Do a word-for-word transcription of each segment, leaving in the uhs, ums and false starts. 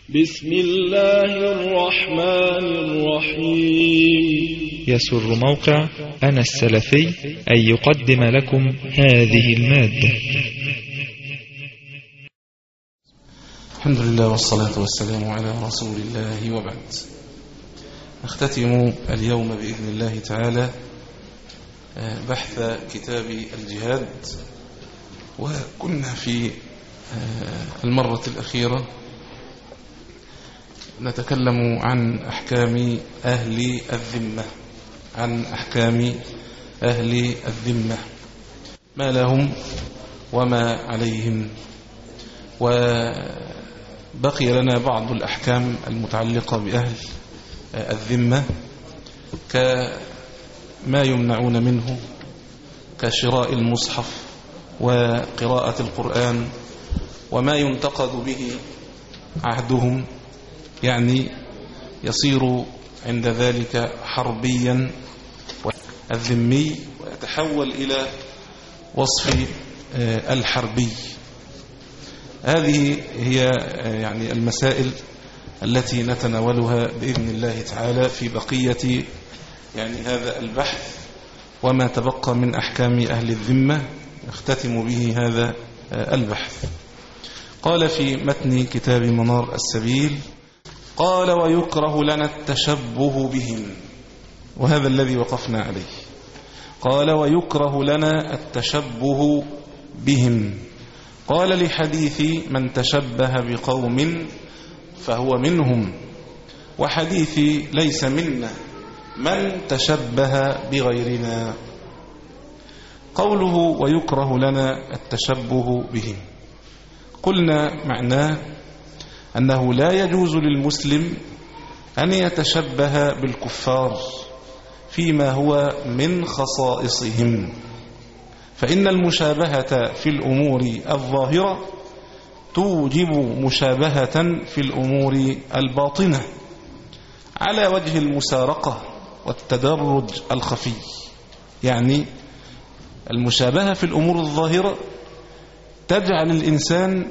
بسم الله الرحمن الرحيم. يسر موقع أنا السلفي أن يقدم لكم هذه المادة. الحمد لله والصلاة والسلام على رسول الله، وبعد. نختتم اليوم بإذن الله تعالى بحث كتاب الجهاد، وكنا في المرة الأخيرة نتكلم عن أحكام أهل الذمة عن أحكام أهل الذمة ما لهم وما عليهم، وبقي لنا بعض الأحكام المتعلقة بأهل الذمة كما يمنعون منه كشراء المصحف وقراءة القرآن، وما ينتقد به عهدهم، يعني يصير عند ذلك حربيا الذمي ويتحول إلى وصف الحربي. هذه هي يعني المسائل التي نتناولها بإذن الله تعالى في بقية يعني هذا البحث، وما تبقى من أحكام أهل الذمة نختتم به هذا البحث. قال في متن كتاب منار السبيل: قال: ويكره لنا التشبه بهم، وهذا الذي وقفنا عليه. قال: ويكره لنا التشبه بهم. قال: لحديث من تشبه بقوم فهو منهم، وحديث ليس منا من تشبه بغيرنا. قوله ويكره لنا التشبه بهم، قلنا معناه أنه لا يجوز للمسلم أن يتشبه بالكفار فيما هو من خصائصهم، فإن المشابهة في الأمور الظاهرة توجب مشابهة في الأمور الباطنة على وجه المسارقة والتدرج الخفي. يعني المشابهة في الأمور الظاهرة تجعل الإنسان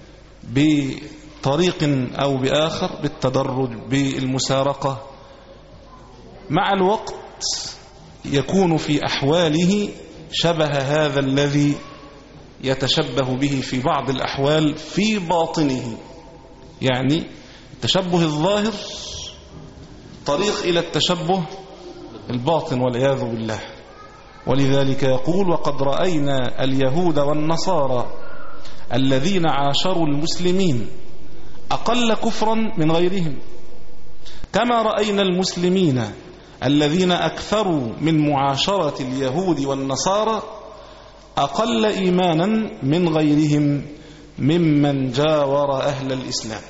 بطريق أو بآخر بالتدرج بالمسارقة، مع الوقت يكون في أحواله شبه هذا الذي يتشبه به في بعض الأحوال في باطنه. يعني التشبه الظاهر طريق إلى التشبه الباطن والعياذ بالله. ولذلك يقول: وقد رأينا اليهود والنصارى الذين عاشروا المسلمين أقل كفرا من غيرهم، كما رأينا المسلمين الذين أكثروا من معاشرة اليهود والنصارى أقل إيمانا من غيرهم ممن جاور أهل الإسلام.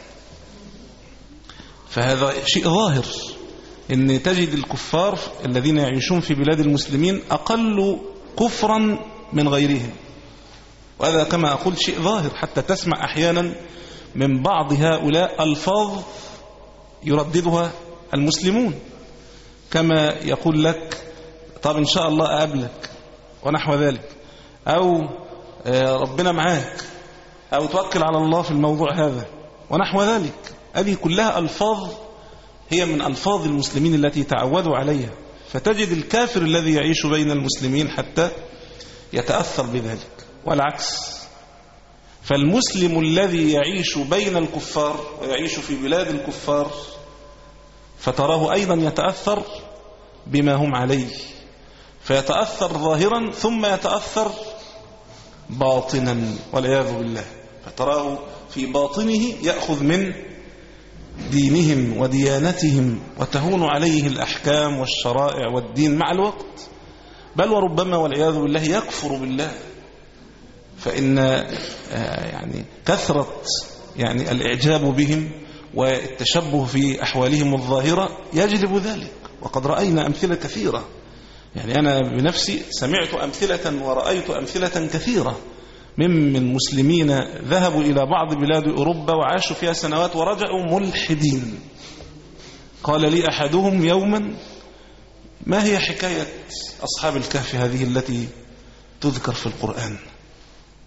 فهذا شيء ظاهر، إن تجد الكفار الذين يعيشون في بلاد المسلمين أقل كفرا من غيرهم، وهذا كما أقول شيء ظاهر، حتى تسمع أحيانا من بعض هؤلاء ألفاظ يرددها المسلمون، كما يقول لك: طب إن شاء الله أقابلك، ونحو ذلك، أو ربنا معاك، أو توكل على الله في الموضوع هذا، ونحو ذلك. هذه كلها ألفاظ هي من ألفاظ المسلمين التي تعودوا عليها، فتجد الكافر الذي يعيش بين المسلمين حتى يتأثر بذلك، والعكس. فالمسلم الذي يعيش بين الكفار ويعيش في بلاد الكفار فتراه أيضا يتأثر بما هم عليه، فيتأثر ظاهرا ثم يتأثر باطنا والعياذ بالله، فتراه في باطنه يأخذ من دينهم وديانتهم، وتهون عليه الأحكام والشرائع والدين مع الوقت، بل وربما والعياذ بالله يكفر بالله. فإن يعني كثرة يعني الإعجاب بهم والتشبه في أحوالهم الظاهرة يجلب ذلك، وقد رأينا أمثلة كثيرة. يعني أنا بنفسي سمعت أمثلة ورأيت أمثلة كثيرة من مسلمين ذهبوا إلى بعض بلاد أوروبا وعاشوا فيها سنوات ورجعوا ملحدين. قال لي أحدهم يوما: ما هي حكاية أصحاب الكهف هذه التي تذكر في القرآن؟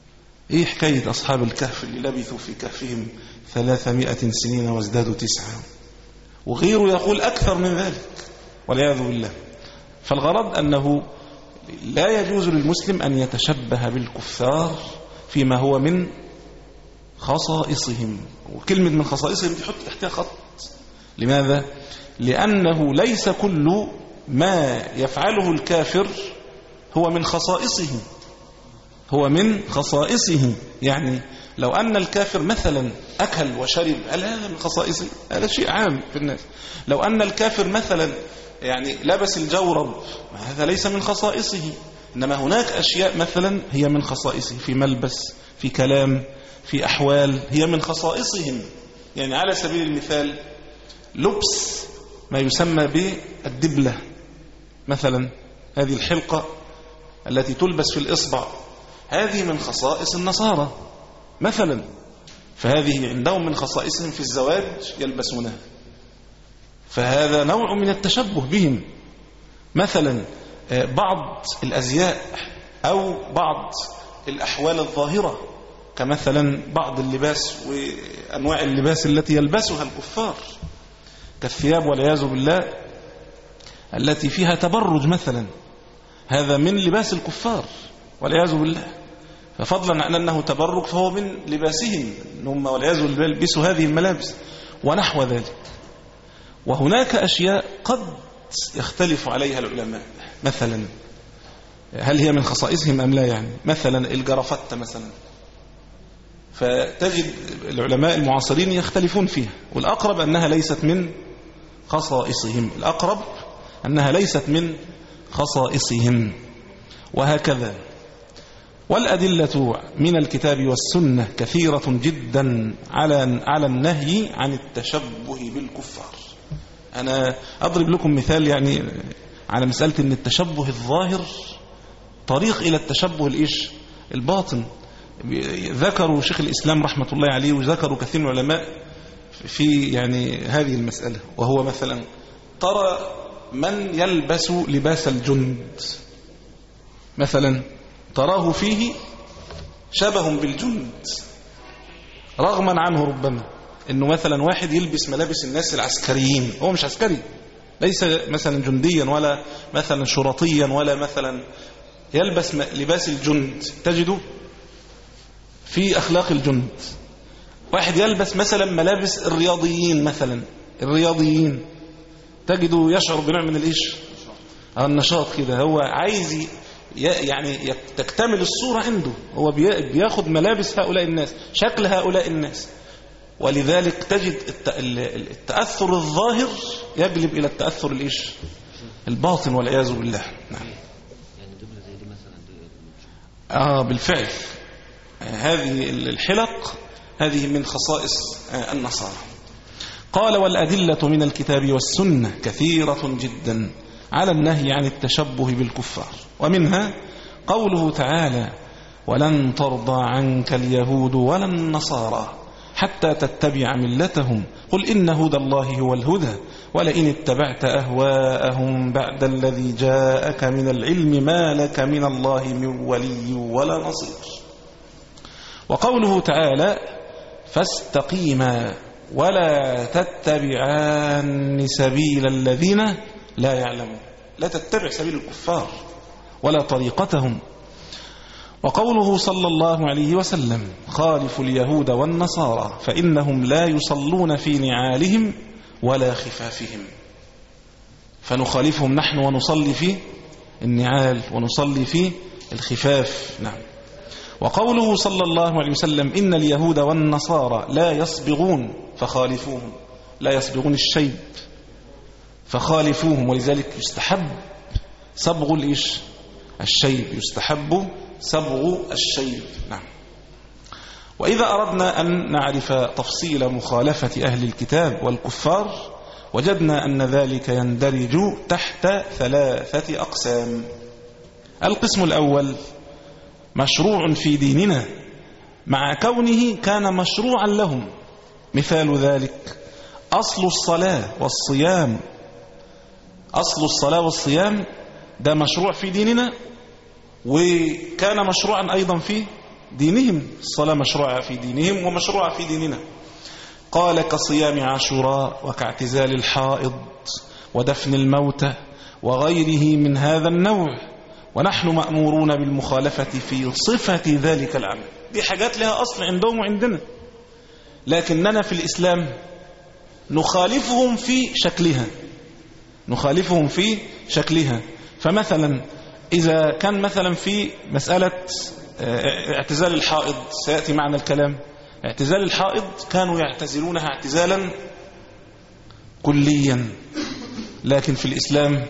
إيه حكاية أصحاب الكهف اللي لبثوا في كهفهم ثلاثمائة سنين وازدادوا تسعة، وغيره يقول أكثر من ذلك والعياذ بالله. فالغرض أنه لا يجوز للمسلم أن يتشبه بالكفار فيما هو من خصائصهم، وكلمة من خصائصهم تحط تحتها خط. لماذا؟ لأنه ليس كل ما يفعله الكافر هو من خصائصه، هو من خصائصه. يعني لو أن الكافر مثلا أكل وشرب، هل هذا من خصائصه؟ هذا شيء عام في الناس. لو أن الكافر مثلا يعني لبس الجورب، هذا ليس من خصائصه. إنما هناك أشياء مثلا هي من خصائصه، في ملبس، في كلام، في أحوال، هي من خصائصهم. يعني على سبيل المثال لبس ما يسمى بالدبلة مثلا، هذه الحلقة التي تلبس في الإصبع، هذه من خصائص النصارى مثلا، فهذه عندهم من خصائصهم في الزواج يلبسونها، فهذا نوع من التشبه بهم. مثلا بعض الأزياء أو بعض الأحوال الظاهرة، كمثلا بعض اللباس وأنواع اللباس التي يلبسها الكفار، كالثياب والعياذ بالله التي فيها تبرج مثلا، هذا من لباس الكفار والعياذ بالله. ففضلا عن أنه تبرج فهو من لباسهم، هم والعياذ بالله يلبسوا هذه الملابس ونحو ذلك. وهناك أشياء قد يختلف عليها العلماء، مثلا هل هي من خصائصهم أم لا؟ يعني مثلا الجرافته مثلا، فتجد العلماء المعاصرين يختلفون فيها، والأقرب أنها ليست من خصائصهم، الأقرب أنها ليست من خصائصهم، وهكذا. والأدلة من الكتاب والسنة كثيرة جدا على على النهي عن التشبه بالكفار. أنا أضرب لكم مثال يعني على مسألة أن التشبه الظاهر طريق إلى التشبه الإيش الباطن. ذكروا شيخ الإسلام رحمة الله عليه وذكروا كثير من العلماء في يعني هذه المسألة، وهو مثلا ترى من يلبس لباس الجند مثلا، تراه فيه شبه بالجند رغما عنه، ربما انه مثلا واحد يلبس ملابس الناس العسكريين، هو مش عسكري، ليس مثلا جنديا ولا مثلا شرطيا ولا مثلا، يلبس لباس الجند تجده في أخلاق الجند. واحد يلبس مثلا ملابس الرياضيين مثلا، الرياضيين تجده يشعر بنوع من الإيش النشاط كده، هو عايز يعني تكتمل الصورة عنده، هو بياخد ملابس هؤلاء الناس، شكل هؤلاء الناس. ولذلك تجد التأثر الظاهر يجلب إلى التأثر الإيش الباطن والعياذ بالله. نعم. يعني دبلة زي دي مثلا دي آه بالفعل هذه الحلق هذه من خصائص النصارى. قال والأدلة من الكتاب والسنة كثيرة جدا على النهي عن التشبه بالكفار، ومنها قوله تعالى ولن ترضى عنك اليهود ولا النصارى حتى تتبع ملتهم قل إن هدى الله هو الهدى ولئن اتبعت أهواءهم بعد الذي جاءك من العلم ما لك من الله من ولي ولا نصير. وقوله تعالى فاستقيما ولا تتبعان سبيل الذين لا يعلمون، لا تتبع سبيل الكفار ولا طريقتهم. وقوله صلى الله عليه وسلم خالفوا اليهود والنصارى فإنهم لا يصلون في نعالهم ولا خفافهم، فنخالفهم نحن ونصلي في النعال ونصلي في الخفاف. نعم. وقوله صلى الله عليه وسلم إن اليهود والنصارى لا يصبغون فخالفوهم، لا يصبغون الشيب فخالفوهم، ولذلك يستحب صبغ الإيش الشيب، يستحب صبغ الشيب. نعم. وإذا أردنا أن نعرف تفصيل مخالفة أهل الكتاب والكفار وجدنا أن ذلك يندرج تحت ثلاثة أقسام. القسم الأول مشروع في ديننا مع كونه كان مشروعا لهم، مثال ذلك أصل الصلاة والصيام، أصل الصلاة والصيام ده مشروع في ديننا وكان مشروعا أيضا في دينهم، الصلاة مشروعة في دينهم ومشروعة في ديننا. قال كصيام عاشوراء وكاعتزال الحائض ودفن الموتى وغيره من هذا النوع، ونحن مأمورون بالمخالفة في صفة ذلك العمل. دي حاجات لها أصل عندهم وعندنا، لكننا في الإسلام نخالفهم في شكلها نخالفهم في شكلها فمثلا إذا كان مثلا في مسألة اعتزال الحائض، سيأتي معنا الكلام، اعتزال الحائض كانوا يعتزلونها اعتزالا كليا، لكن في الإسلام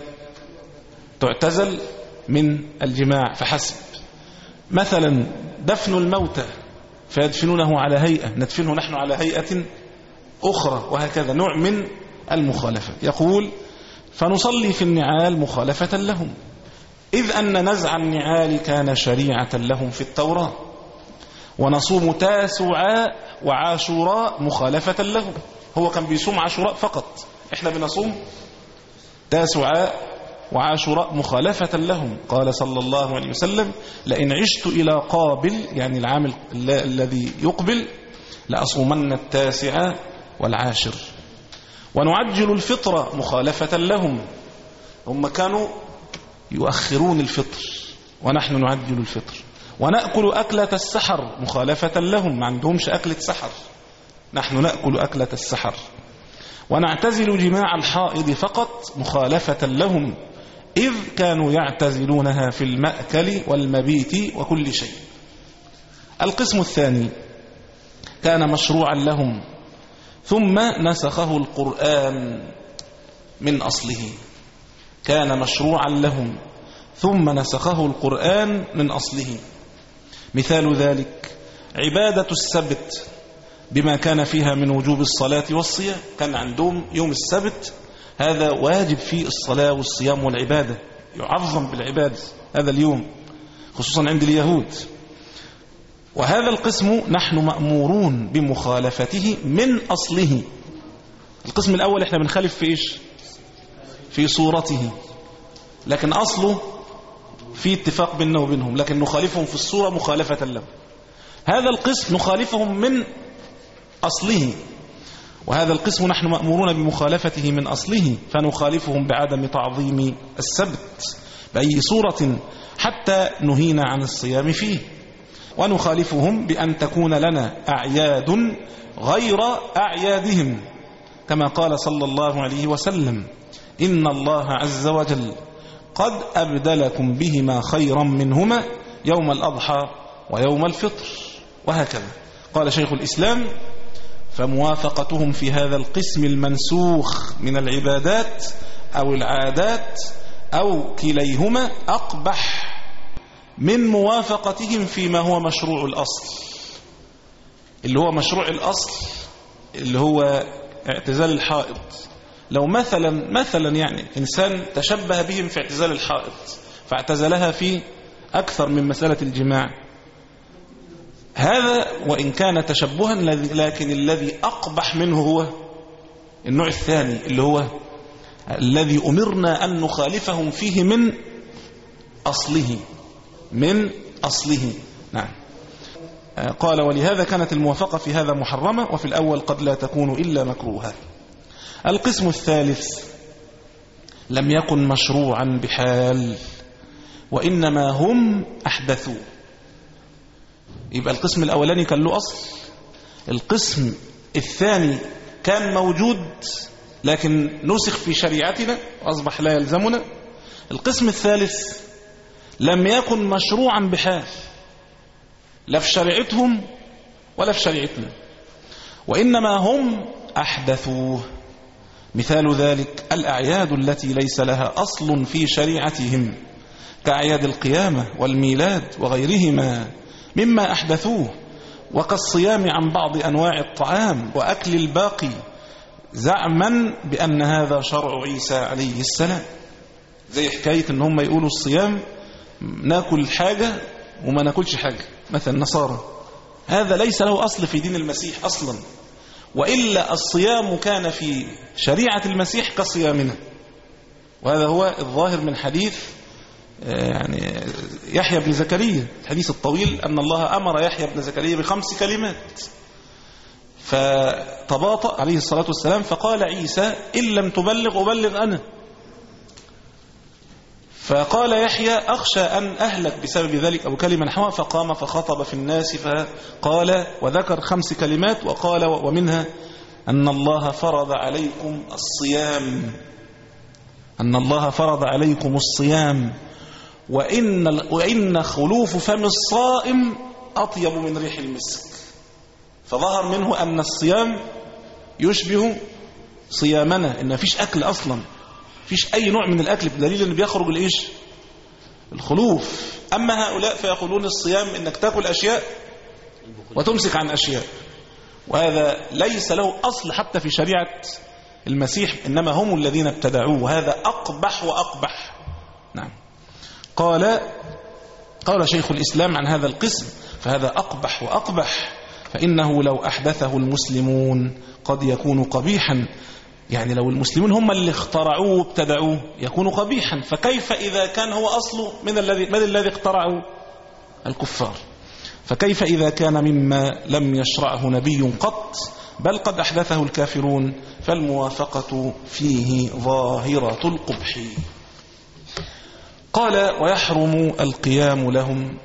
تعتزل من الجماع فحسب. مثلا دفن الموتى فيدفنونه على هيئة، ندفنه نحن على هيئة أخرى، وهكذا نوع من المخالفة. يقول فنصلي في النعال مخالفة لهم، إذ أن نزع النعال كان شريعة لهم في التوراة، ونصوم تاسعاء وعاشوراء مخالفة لهم. هو كان بيصوم عاشوراء فقط، احنا بنصوم تاسعاء وعاشوراء مخالفة لهم. قال صلى الله عليه وسلم لئن عشت إلى قابل، يعني العام الذي يقبل، لأصومن التاسعة والعاشر. ونعجل الفطرة مخالفة لهم، هم كانوا يؤخرون الفطر ونحن نعجل الفطر. ونأكل أكلة السحر مخالفة لهم، ما عندهمش أكلة سحر، نحن نأكل أكلة السحر. ونعتزل جماع الحائض فقط مخالفة لهم، إذ كانوا يعتزلونها في المأكل والمبيت وكل شيء. القسم الثاني كان مشروعا لهم ثم نسخه القرآن من أصله، كان مشروعا لهم ثم نسخه القرآن من أصله. مثال ذلك عبادة السبت بما كان فيها من وجوب الصلاة والصيام، كان عندهم يوم السبت هذا واجب فيه الصلاة والصيام والعبادة، يعظم بالعبادة هذا اليوم خصوصا عند اليهود. وهذا القسم نحن مأمورون بمخالفته من أصله. القسم الأول احنا بنخالف في إيش؟ في صورته، لكن أصله في اتفاق بيننا وبينهم، لكن نخالفهم في الصورة مخالفة له. هذا القسم نخالفهم من أصله، وهذا القسم نحن مأمورون بمخالفته من أصله، فنخالفهم بعدم تعظيم السبت بأي صورة حتى نهينا عن الصيام فيه. ونخالفهم بأن تكون لنا أعياد غير أعيادهم، كما قال صلى الله عليه وسلم إن الله عز وجل قد أبدلكم بهما خيرا منهما يوم الأضحى ويوم الفطر. وهكذا قال شيخ الإسلام فموافقتهم في هذا القسم المنسوخ من العبادات أو العادات أو كليهما أقبح من موافقتهم فيما هو مشروع الأصل. اللي هو مشروع الأصل اللي هو اعتزال الحائض، لو مثلا مثلا يعني إنسان تشبه بهم في اعتزال الحائض فاعتزلها في أكثر من مسألة الجماع، هذا وإن كان تشبها لكن الذي أقبح منه هو النوع الثاني اللي هو الذي أمرنا أن نخالفهم فيه من أصله من أصله. نعم. قال ولهذا كانت الموافقة في هذا محرمة، وفي الأول قد لا تكون إلا مكروها. القسم الثالث لم يكن مشروعا بحال وإنما هم أحدثوه. يبقى القسم الأولاني كان له أصل، القسم الثاني كان موجود لكن نسخ في شريعتنا وأصبح لا يلزمنا. القسم الثالث لم يكن مشروعا بحال، لا في شريعتهم ولا في شريعتنا، وإنما هم أحدثوه. مثال ذلك الأعياد التي ليس لها أصل في شريعتهم كأعياد القيامة والميلاد وغيرهما مما أحدثوه، وكالصيام عن بعض أنواع الطعام وأكل الباقي زعما بأن هذا شرع عيسى عليه السلام. زي حكاية ان هم يقولوا الصيام ناكل حاجة وما ناكلش حاجة، مثلا النصارى، هذا ليس له أصل في دين المسيح أصلا، وإلا الصيام كان في شريعة المسيح كصيامنا، وهذا هو الظاهر من حديث يعني يحيى بن زكريا الحديث الطويل أن الله أمر يحيى بن زكريا بخمس كلمات، فتباطأ عليه الصلاة والسلام فقال عيسى إن لم تبلغ أبلغ أنا. فقال يحيى أخشى أن أهلك بسبب ذلك أو كلمة نحوها، فقام فخطب في الناس فقال وذكر خمس كلمات وقال ومنها أن الله فرض عليكم الصيام، أن الله فرض عليكم الصيام وإن, وإن خلوف فم الصائم أطيب من ريح المسك. فظهر منه أن الصيام يشبه صيامنا، إن مفيش أكل أصلا، فيش أي نوع من الأكل، بدليل أن بيخرج الإيش الخلوف. أما هؤلاء فيقولون الصيام إنك تأكل أشياء وتمسك عن أشياء، وهذا ليس له أصل حتى في شريعة المسيح، إنما هم الذين ابتدعوه، وهذا أقبح وأقبح. نعم. قال قال شيخ الإسلام عن هذا القسم فهذا أقبح وأقبح، فإنه لو أحدثه المسلمون قد يكون قبيحا. يعني لو المسلمون هم اللي اخترعوه وابتدعوه يكون قبيحا، فكيف إذا كان هو أصله من الذي من الذي اخترعه؟ الكفار. فكيف إذا كان مما لم يشرعه نبي قط بل قد أحدثه الكافرون؟ فالموافقة فيه ظاهرة القبح. قال ويحرم القيام لهم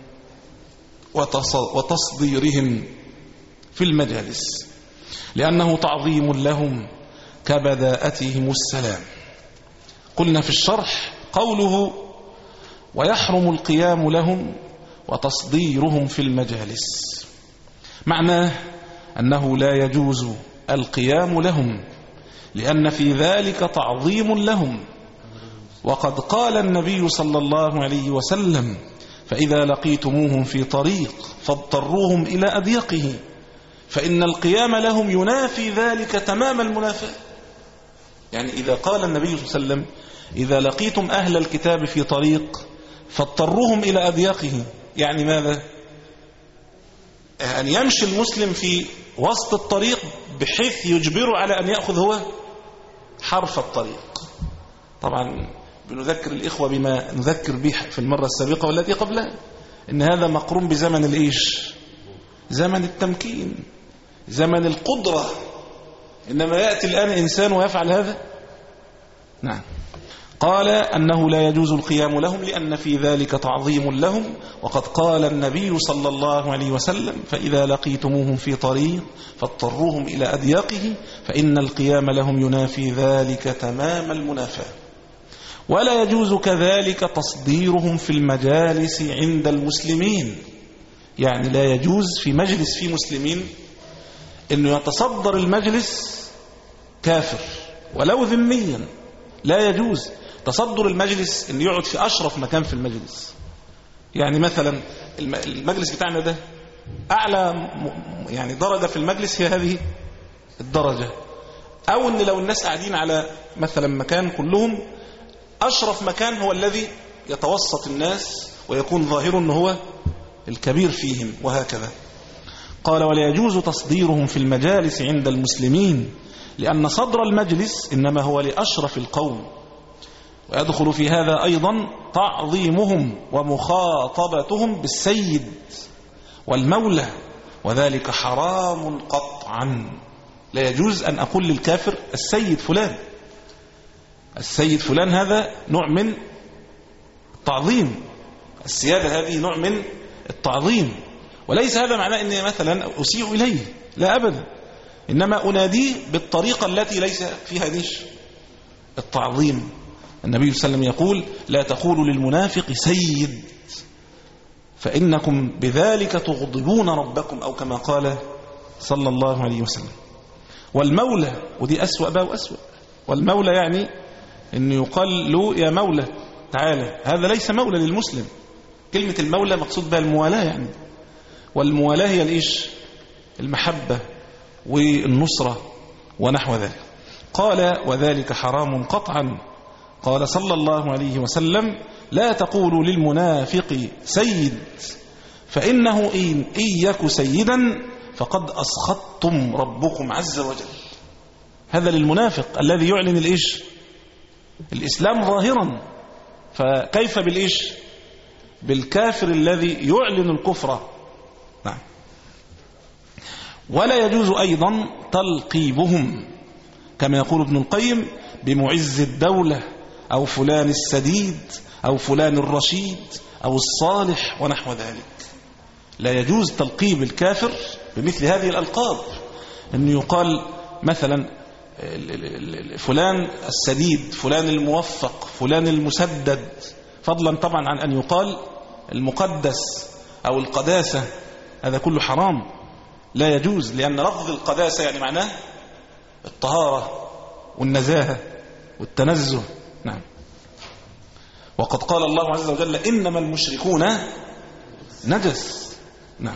وتصديرهم في المجالس لأنه تعظيم لهم كبداءتهم السلام. قلنا في الشرح قوله ويحرم القيام لهم وتصديرهم في المجالس معناه أنه لا يجوز القيام لهم لأن في ذلك تعظيم لهم، وقد قال النبي صلى الله عليه وسلم فإذا لقيتموهم في طريق فاضطروهم إلى أضيقه، فإن القيام لهم ينافي ذلك تمام المنافاة. يعني إذا قال النبي صلى الله عليه وسلم إذا لقيتم أهل الكتاب في طريق فاضطروهم إلى أضيقه، يعني ماذا؟ أن يمشي المسلم في وسط الطريق بحيث يجبره على أن يأخذ هو حرف الطريق. طبعا بنذكر الإخوة بما نذكر به في المرة السابقة والتي قبلها، إن هذا مقرون بزمن الإيش؟ زمن التمكين، زمن القدرة. إنما يأتي الآن إنسان ويفعل هذا؟ نعم. قال أنه لا يجوز القيام لهم لأن في ذلك تعظيم لهم، وقد قال النبي صلى الله عليه وسلم فإذا لقيتموهم في طريق فاضطروهم إلى أضيقه فإن القيام لهم ينافي ذلك تمام المنافاة. ولا يجوز كذلك تصديرهم في المجالس عند المسلمين، يعني لا يجوز في مجلس فيه مسلمين أنه يتصدر المجلس كافر ولو ذميا، لا يجوز تصدر المجلس أن يقعد في أشرف مكان في المجلس. يعني مثلا المجلس بتاعنا ده أعلى يعني درجة في المجلس هي هذه الدرجة، أو أن لو الناس قاعدين على مثلا مكان كلهم أشرف مكان هو الذي يتوسط الناس ويكون ظاهر أنه هو الكبير فيهم، وهكذا. قال ولا يجوز تصديرهم في المجالس عند المسلمين لأن صدر المجلس إنما هو لأشرف القوم، ويدخل في هذا أيضا تعظيمهم ومخاطبتهم بالسيد والمولى، وذلك حرام قطعا. لا يجوز أن أقول للكافر السيد فلان، السيد فلان هذا نوع من التعظيم، السيادة هذه نوع من التعظيم، وليس هذا معناه أني مثلا أسيء إليه، لا أبدا، إنما أناديه بالطريقة التي ليس فيها ديش التعظيم. النبي صلى الله عليه وسلم يقول لا تقولوا للمنافق سيد فإنكم بذلك تغضبون ربكم، أو كما قال صلى الله عليه وسلم. والمولى، ودي أسوأ بقى وأسوأ، والمولى يعني أن يقال له يا مولى تعالى، هذا ليس مولى للمسلم. كلمة المولى مقصود بها الموالاة يعني، والموالاة هي الإيش؟ المحبة والنصرة ونحو ذلك. قال وذلك حرام قطعا. قال صلى الله عليه وسلم لا تقولوا للمنافق سيد فإنه إن يك سيدا فقد أسخطتم ربكم عز وجل. هذا للمنافق الذي يعلن الإيش؟ الإسلام ظاهرا، فكيف بالإيش؟ بالكافر الذي يعلن الكفر. نعم. ولا يجوز أيضا تلقيبهم كما يقول ابن القيم بمعز الدولة أو فلان السديد أو فلان الرشيد أو الصالح ونحو ذلك. لا يجوز تلقيب الكافر بمثل هذه الألقاب، أن يقال مثلا فلان السديد، فلان الموفق، فلان المسدد، فضلا طبعا عن أن يقال المقدس أو القداسة. هذا كله حرام لا يجوز، لأن لفظ القداسة يعني معناه الطهارة والنزاهة والتنزه. نعم. وقد قال الله عز وجل إنما المشركون نجس. نعم.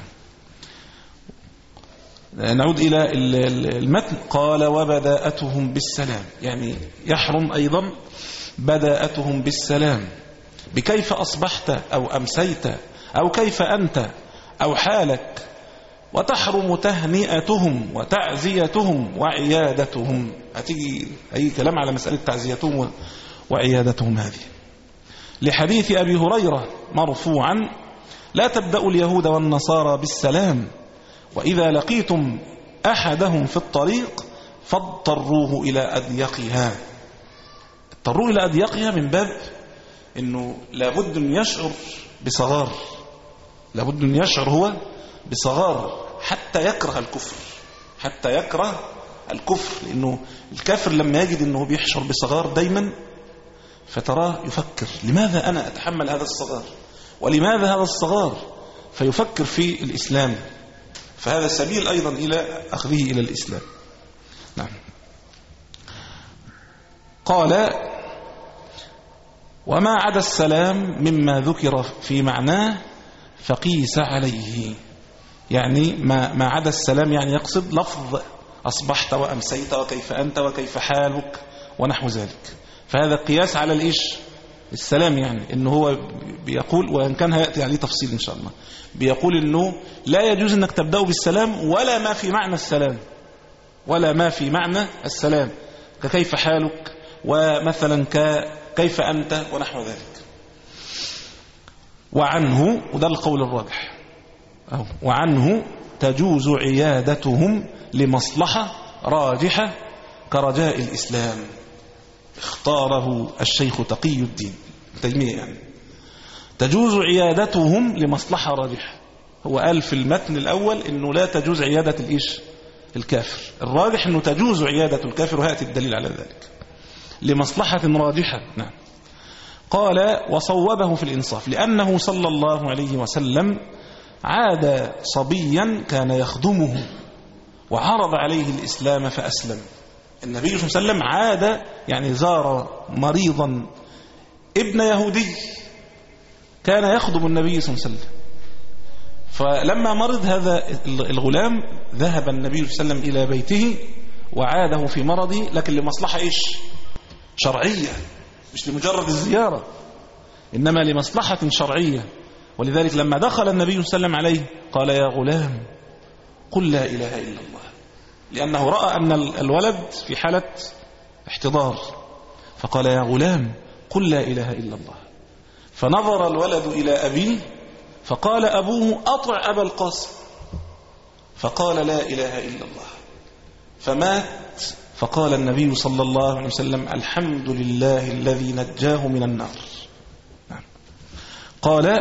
نعود إلى المتن. قال وبداءتهم بالسلام، يعني يحرم أيضا بداءتهم بالسلام بكيف أصبحت أو أمسيت أو كيف أنت أو حالك، وتحرم تهنئتهم وتعزيتهم وعيادتهم. هتيجي أي كلام على مسألة تعزيتهم وعيادتهم هذه، لحديث أبي هريرة مرفوعا لا تبدأوا اليهود والنصارى بالسلام، وإذا لقيتم أحدهم في الطريق فاضطروه إلى أضيقها. اضطروه إلى أضيقها من باب أنه لابد أن يشعر بصغار، لابد أن يشعر هو بصغار حتى يكره الكفر، حتى يكره الكفر. لأنه الكافر لما يجد أنه بيحشر بصغار دايما فتراه يفكر لماذا أنا أتحمل هذا الصغار، ولماذا هذا الصغار، فيفكر في الإسلام. فهذا سبيل أيضا إلى أخذه إلى الإسلام. نعم. قال وما عدا السلام مما ذكر في معناه فقيس عليه، يعني ما, ما عدا السلام يعني يقصد لفظ أصبحت وأمسيت وكيف أنت وكيف حالك ونحو ذلك. فهذا قياس على الإيش السلام، يعني إنه هو بيقول، وإن كان هيأتي عليه تفصيل إن شاء الله، بيقول إنه لا يجوز إنك تبدأ بالسلام ولا ما في معنى السلام، ولا ما في معنى السلام ككيف حالك ومثلا كيف أنت ونحو ذلك. وعنه، وده القول الراجح، أو وعنه تجوز عيادتهم لمصلحة راجحة كرجاء الإسلام، اختاره الشيخ تقي الدين تيمية. يعني تجوز عيادتهم لمصلحة راجحة. هو قال في المتن الأول إنه لا تجوز عيادة الإيش الكافر، الراجح إنه تجوز عيادة الكافر، وهيأتي الدليل على ذلك لمصلحة راجحة. نعم. قال وصوبه في الإنصاف لأنه صلى الله عليه وسلم عاد صبيا كان يخدمه وعرض عليه الإسلام فأسلم. النبي صلى الله عليه وسلم عاد يعني زار مريضا ابن يهودي كان يخدم النبي صلى الله عليه وسلم، فلما مرض هذا الغلام ذهب النبي صلى الله عليه وسلم إلى بيته وعاده في مرضه، لكن لمصلحة إيش شرعية، مش لمجرد الزيارة، إنما لمصلحة شرعية. ولذلك لما دخل النبي صلى الله عليه وسلم عليه قال يا غلام قل لا إله إلا الله، لأنه رأى أن الولد في حالة احتضار، فقال يا غلام قل لا إله إلا الله. فنظر الولد إلى أبيه فقال أبوه أطع أبا القاسم، فقال لا إله إلا الله، فمات. فقال النبي صلى الله عليه وسلم الحمد لله الذي نجاه من النار. قال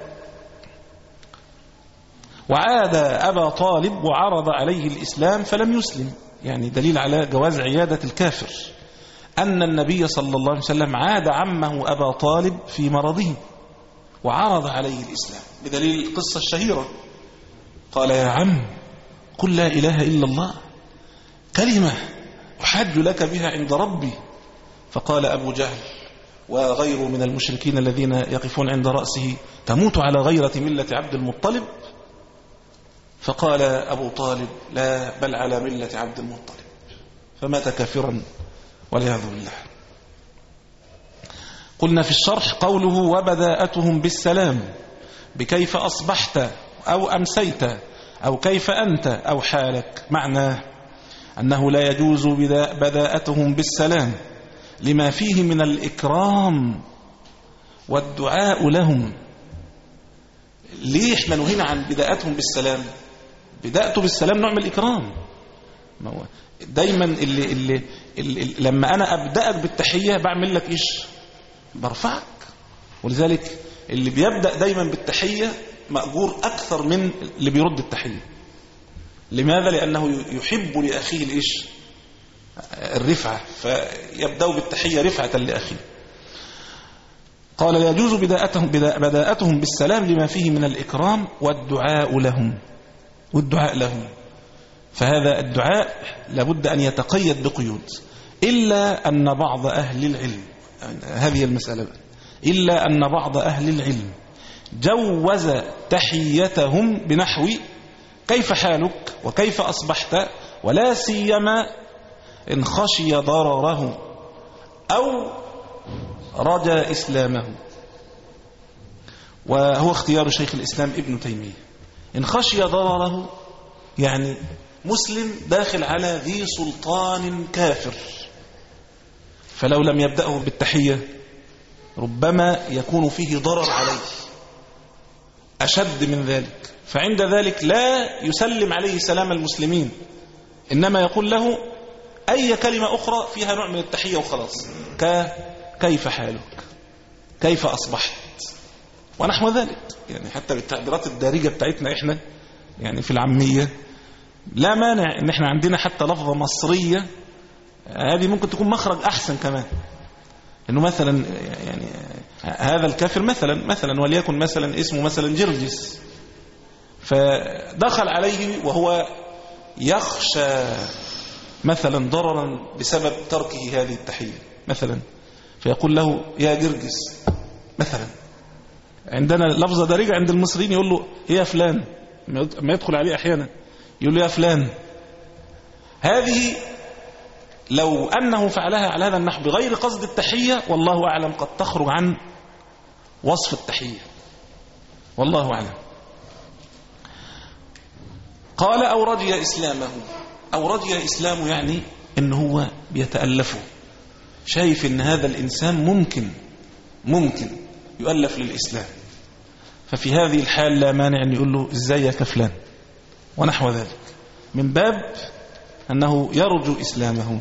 وعاد أبا طالب وعرض عليه الإسلام فلم يسلم، يعني دليل على جواز عيادة الكافر أن النبي صلى الله عليه وسلم عاد عمه أبا طالب في مرضه وعرض عليه الإسلام، بدليل القصة الشهيرة. قال يا عم قل لا إله إلا الله، كلمة أحج لك بها عند ربي. فقال أبو جهل وغيره من المشركين الذين يقفون عند رأسه تموت على غيرة ملة عبد المطلب. فقال أبو طالب لا بل على ملة عبد المطلب، فمات كافرا والعياذ بالله. قلنا في الشرح قوله وبداءتهم بالسلام بكيف أصبحت أو أمسيت أو كيف أنت أو حالك، معناه أنه لا يجوز بداءتهم بالسلام لما فيه من الإكرام والدعاء لهم ليه احنا نهينا عن بداياتهم بالسلام؟ بدايته بالسلام نوع من الإكرام. ما هو دايما اللي اللي, اللي, اللي لما أنا أبدأك بالتحية بعمل لك إيش؟ برفعك. ولذلك اللي بيبدأ دايما بالتحية مأجور أكثر من اللي بيرد التحية. لماذا؟ لأنه يحب لأخيه الإيش؟ الرفعة، فيبدأ بالتحية رفعة لأخيه. قال لا يجوز بداءتهم, بداءتهم بالسلام لما فيه من الإكرام والدعاء لهم والدعاء لهم فهذا الدعاء لابد أن يتقيد بقيود، إلا أن بعض أهل العلم، هذه المسألة بقى، إلا أن بعض أهل العلم جوز تحيتهم بنحو كيف حالك وكيف أصبحت، ولا سيما إن خشي ضرره أو رجا إسلامه. وهو اختيار شيخ الإسلام ابن تيمية. إن خشي ضرره يعني مسلم داخل على ذي سلطان كافر، فلو لم يبدأه بالتحية ربما يكون فيه ضرر عليه أشد من ذلك، فعند ذلك لا يسلم عليه سلام المسلمين، إنما يقول له أي كلمة أخرى فيها نوع من التحية وخلاص، كيف حالك، كيف أصبحت، ونحو ذلك. يعني حتى بالتعبيرات الدارجة بتاعتنا إحنا يعني في العامية لا مانع إن إحنا عندنا حتى لفظة مصرية هذه ممكن تكون مخرج أحسن كمان، إنه مثلا يعني هذا الكافر مثلا مثلا وليكن مثلا اسمه مثلا جرجس، فدخل عليه وهو يخشى مثلا ضررا بسبب تركه هذه التحية مثلا، فيقول له يا جرجس مثلا. عندنا لفظة دارجة عند المصريين يقول له يا فلان، ما يدخل عليه أحيانا يقول له يا فلان. هذه لو أنه فعلها على هذا النحو بغير قصد التحية والله أعلم قد تخرج عن وصف التحية، والله أعلم. قال أو رضي إسلامه. أو رضي إسلامه يعني إن هو بيتألفه، شايف إن هذا الإنسان ممكن ممكن يؤلف للإسلام، ففي هذه الحال لا مانع أن يقول له إزيك فلان ونحو ذلك، من باب أنه يرجو إسلامه.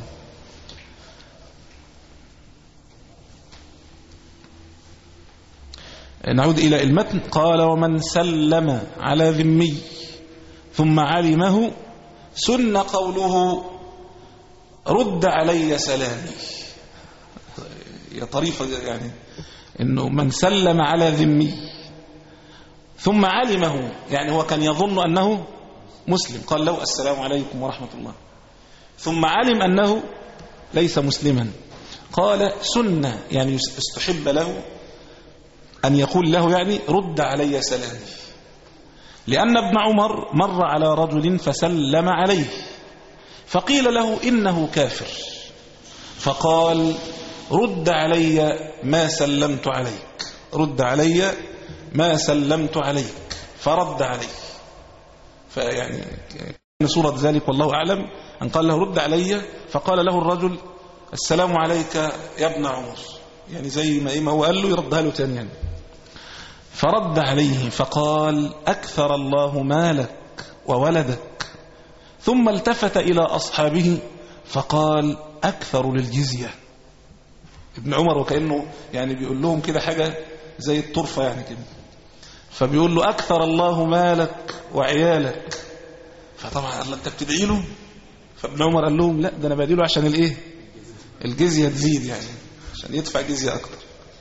نعود إلى المتن. قال ومن سلم على ذمي ثم علمه سن قوله رد علي سلامي. يا طريفة يعني إنه من سلم على ذمي ثم علمه، يعني هو كان يظن أنه مسلم، قال له السلام عليكم ورحمة الله، ثم علم أنه ليس مسلما، قال سنة يعني استحب له أن يقول له يعني رد علي سلامي، لأن ابن عمر مر على رجل فسلم عليه فقيل له إنه كافر، فقال رد علي ما سلمت عليك، رد علي ما سلمت عليك، فرد عليه. فيعني صورة ذلك والله أعلم أن قال له رد علي، فقال له الرجل السلام عليك يا ابن عمر، يعني زي ما ما هو قال له يردها له تاني يعني. فرد عليه فقال أكثر الله مالك وولدك، ثم التفت إلى أصحابه فقال أكثر للجزية. ابن عمر وكأنه يعني بيقول لهم كده حاجة زي الطرفة يعني كده، فبيقول له أكثر الله مالك وعيالك، فطبعا قال له أنت بتدعي له؟ فابن عمر قال لهم لا ده أنا بدعي له عشان الإيه؟ الجزية تزيد، يعني عشان يدفع جزية أكتر.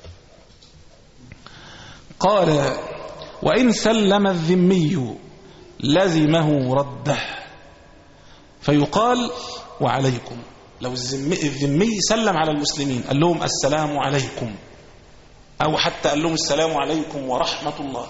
قال وإن سلم الذمي لزمه رده، فيقال وعليكم. لو الذمي سلم على المسلمين قال لهم السلام عليكم، أو حتى قال لهم السلام عليكم ورحمة الله،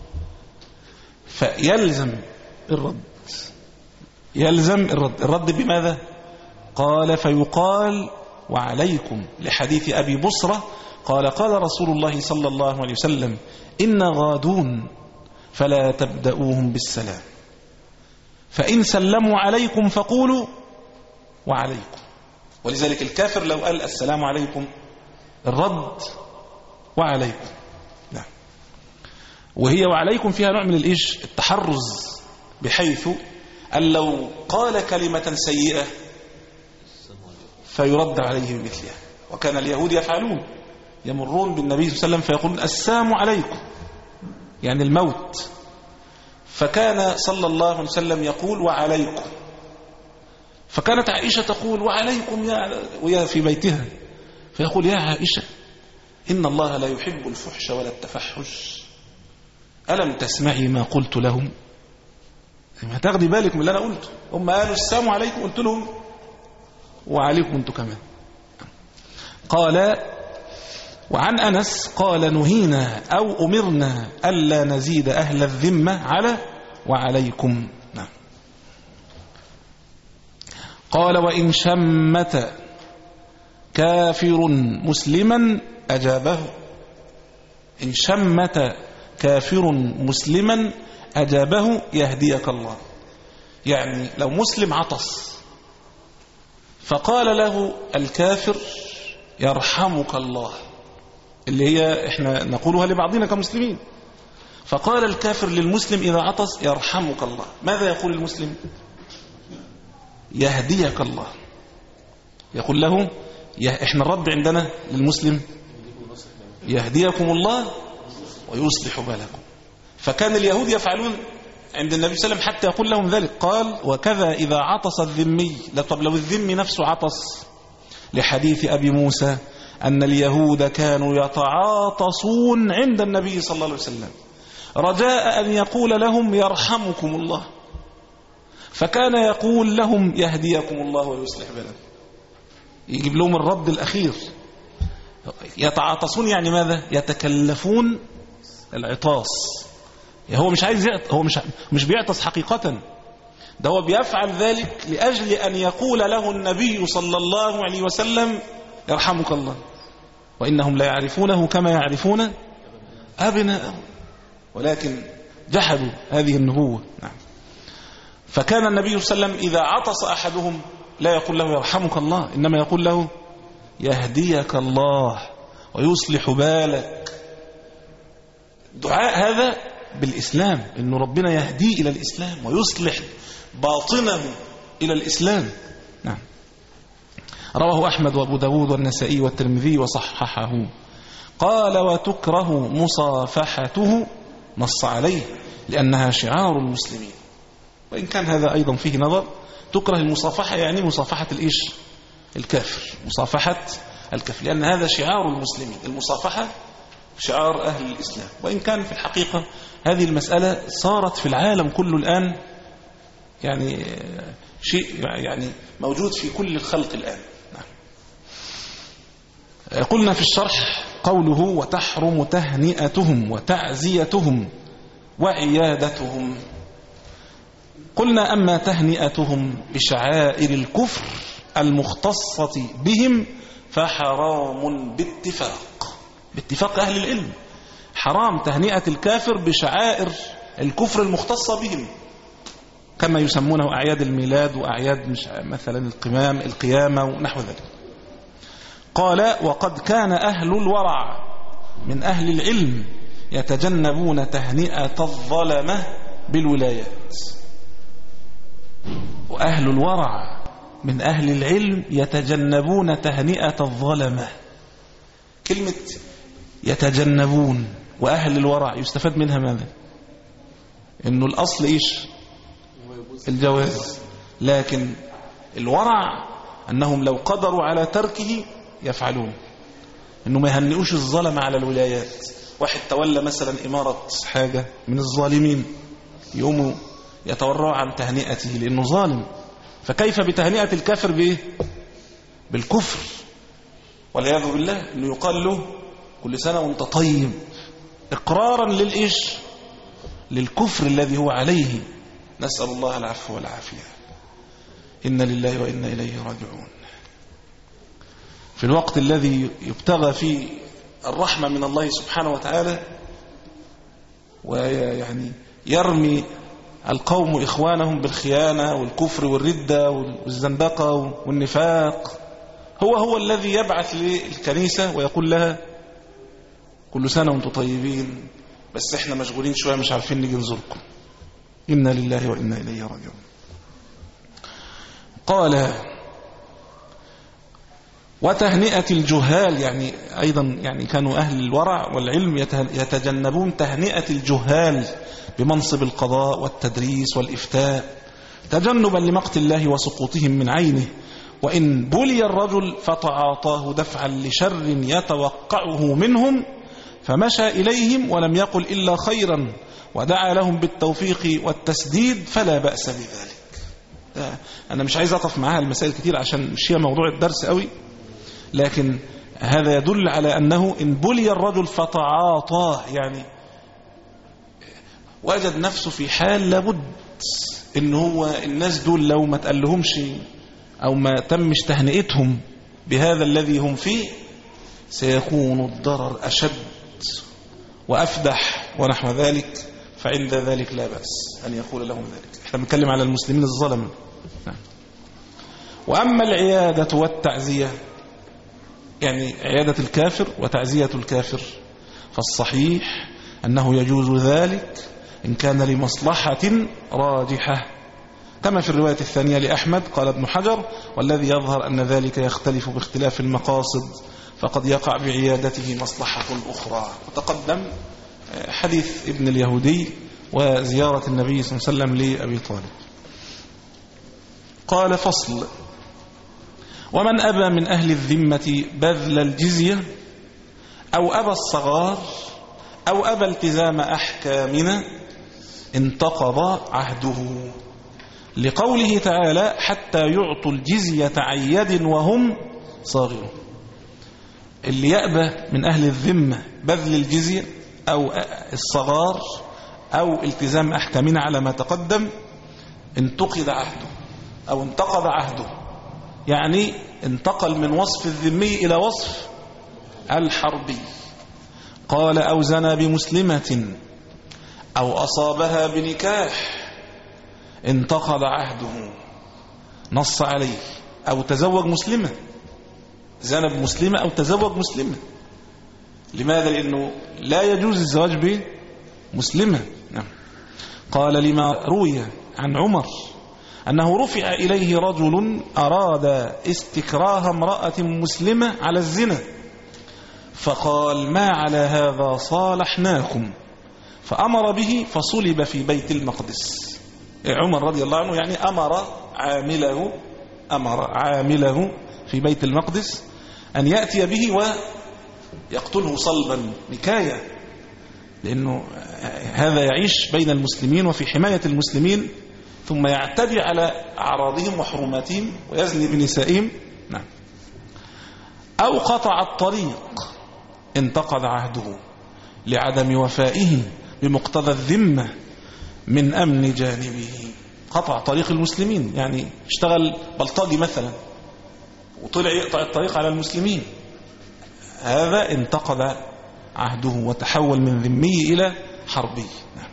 فيلزم الرد، يلزم الرد. الرد بماذا؟ قال فيقال وعليكم، لحديث أبي بصرة قال قال رسول الله صلى الله عليه وسلم إن غادون فلا تبدأوهم بالسلام، فإن سلموا عليكم فقولوا وعليكم. ولذلك الكافر لو قال السلام عليكم الرد وعليكم. نعم. وهي وعليكم فيها نوع من الإيش التحرز، بحيث أن لو قال كلمة سيئة فيرد عليه بمثلها. وكان اليهود يفعلون، يمرون بالنبي صلى الله عليه وسلم فيقولون السلام عليكم، يعني الموت. فكان صلى الله عليه وسلم يقول وعليكم، فكانت عائشة تقول وعليكم يا ويا في بيتها، فيقول يا عائشة إن الله لا يحب الفحش ولا التفحش، ألم تسمعي ما قلت لهم؟ ما تاخدي بالك من اللي أنا قلته، هم قالوا السلام عليكم قلت لهم وعليكم أنتم كمان. قال وعن أنس قال نهينا أو أمرنا ألا نزيد أهل الذمة على وعليكم. نعم. قال وإن شمت كافر مسلما أجابه، إن شمت كافر مسلما أجابه يهديك الله. يعني لو مسلم عطس فقال له الكافر يرحمك الله، اللي هي احنا نقولها لبعضنا كمسلمين، فقال الكافر للمسلم إذا عطس يرحمك الله، ماذا يقول المسلم؟ يهديك الله. يقول له احنا الرد عندنا للمسلم يهديكم الله ويصلح بالكم. فكان اليهود يفعلون عند النبي صلى الله عليه وسلم حتى يقول لهم ذلك. قال وكذا إذا عطس الذمي. لا طب لو الذمي نفسه عطس، لحديث أبي موسى أن اليهود كانوا يتعاطسون عند النبي صلى الله عليه وسلم رجاء أن يقول لهم يرحمكم الله، فكان يقول لهم يهديكم الله ويصلح بالكم، يجيب لهم الرد الأخير. يتعاطسون يعني ماذا؟ يتكلفون العطاس. هو مش عايز يعطس، هو مش مش بيعطس حقيقة، ده هو بيفعل ذلك لأجل أن يقول له النبي صلى الله عليه وسلم يرحمك الله، وإنهم لا يعرفونه كما يعرفون أبناءهم، ولكن جحدوا هذه النبوة. نعم. فكان النبي صلى الله عليه وسلم إذا عطس أحدهم لا يقول له يرحمك الله، إنما يقول له يهديك الله ويصلح بالك. دعاء هذا بالإسلام، إنه ربنا يهديه إلى الإسلام ويصلح باطنه إلى الإسلام. نعم. رواه أحمد وأبو داود والنسائي والترمذي وصححه. قال وتكره مصافحته، نص عليه لأنها شعار المسلمين، وإن كان هذا أيضا فيه نظر. تكره المصافحة يعني مصافحة الإيش؟ الكافر، مصافحة الكافر، لأن هذا شعار المسلمين، المصافحة شعار أهل الإسلام. وإن كان في الحقيقة هذه المسألة صارت في العالم كله الآن يعني شيء يعني موجود في كل الخلق الآن. نعم. قلنا في الشرح قوله وتحرم تهنئتهم وتعزيتهم وعيادتهم. قلنا أما تهنئتهم بشعائر الكفر المختصة بهم فحرام باتفاق، باتفاق أهل العلم، حرام تهنئة الكافر بشعائر الكفر المختصة بهم، كما يسمونه أعياد الميلاد وأعياد مثلا القمام القيامة ونحو ذلك. قال وقد كان أهل الورع من أهل العلم يتجنبون تهنئة الظلمة بالولايات. وأهل الورع من أهل العلم يتجنبون تهنئة الظلمة. كلمة يتجنبون وأهل الورع يستفاد منها ماذا؟ إنه الأصل إيش؟ الجواز، لكن الورع أنهم لو قدروا على تركه يفعلون، إنه ما يهنئوش الظلم على الولايات. واحد تولى مثلا إمارة حاجة من الظالمين، يقوموا يتورعوا عن تهنئته لأنه ظالم، فكيف بتهنئة الكافر بإيه؟ بالكفر والعياذ بالله، إنه يقال له كل سنة وانت طيب، إقرارا للإيش؟ للكفر الذي هو عليه. نسأل الله العفو والعافية. إن لله وإنا إليه راجعون. في الوقت الذي يبتغى فيه الرحمة من الله سبحانه وتعالى، ويعني يرمي القوم إخوانهم بالخيانة والكفر والردة والزندقة والنفاق، هو هو الذي يبعث للكنيسة ويقول لها كل سنة وانتم طيبين، بس احنا مشغولين شوية مش عارفين نيجي نزوركم. إنا لله وإنا إليه راجعون. قال وتهنئة الجهال، يعني أيضا يعني كانوا أهل الورع والعلم يتجنبون تهنئة الجهال بمنصب القضاء والتدريس والإفتاء تجنبا لمقت الله وسقوطهم من عينه. وإن بلي الرجل فتعاطاه دفعا لشر يتوقعه منهم فمشى إليهم ولم يقل إلا خيرا ودعا لهم بالتوفيق والتسديد فلا بأس بذلك. أنا مش عايز أطف معها المسائل كتير عشان مش هي موضوع الدرس قوي، لكن هذا يدل على أنه إن بلي الرجل فتعاطاه، يعني وجد نفسه في حال لابد إن هو الناس دول لو ما تقلهمش أو ما تمش تهنئتهم بهذا الذي هم فيه سيكون الضرر أشد وأفدح ونحو ذلك، فعند ذلك لا بأس أن يقول لهم ذلك. احنا بنتكلم على المسلمين الظلم. نعم. وأما العيادة والتعزية، يعني عيادة الكافر وتعزية الكافر، فالصحيح أنه يجوز ذلك إن كان لمصلحة راجحة، كما في الرواية الثانية لأحمد قال ابن حجر والذي يظهر أن ذلك يختلف باختلاف المقاصد فقد يقع بعيادته مصلحة أخرى. وتقدم حديث ابن اليهودي وزيارة النبي صلى الله عليه وسلم لأبي طالب. قال فصل: ومن أبى من أهل الذمة بذل الجزية أو أبى الصغار أو أبى التزام أحكامنا انتقض عهده، لقوله تعالى حتى يعطوا الجزية عن يد وهم صاغرون. اللي يأبى من أهل الذمة بذل الجزية أو الصغار أو التزام أحكامنا على ما تقدم انتقض عهده أو انتقض عهده، يعني انتقل من وصف الذمي إلى وصف الحربي. قال أو زنى بمسلمة أو أصابها بنكاح انتقض عهده، نص عليه. أو تزوج مسلمة، زنى بمسلمة أو تزوج مسلمة. لماذا؟ لأنه لا يجوز الزواج بمسلمة. نعم. قال لما روي عن عمر أنه رفع إليه رجل أراد استكراه امرأة مسلمة على الزنا فقال ما على هذا صالحناكم، فأمر به فصلب في بيت المقدس. عمر رضي الله عنه يعني أمر عامله أمر عامله في بيت المقدس أن يأتي به ويقتله صلبا نكاية، لأنه هذا يعيش بين المسلمين وفي حماية المسلمين ثم يعتدي على أعراضهم وحرماتهم ويزني بنسائهم. نعم. أو قطع الطريق انتقض عهده لعدم وفائه بمقتضى الذمة من أمن جانبه. قطع طريق المسلمين، يعني اشتغل بلطجي مثلا وطلع يقطع الطريق على المسلمين، هذا انتقض عهده وتحول من ذمي إلى حربي.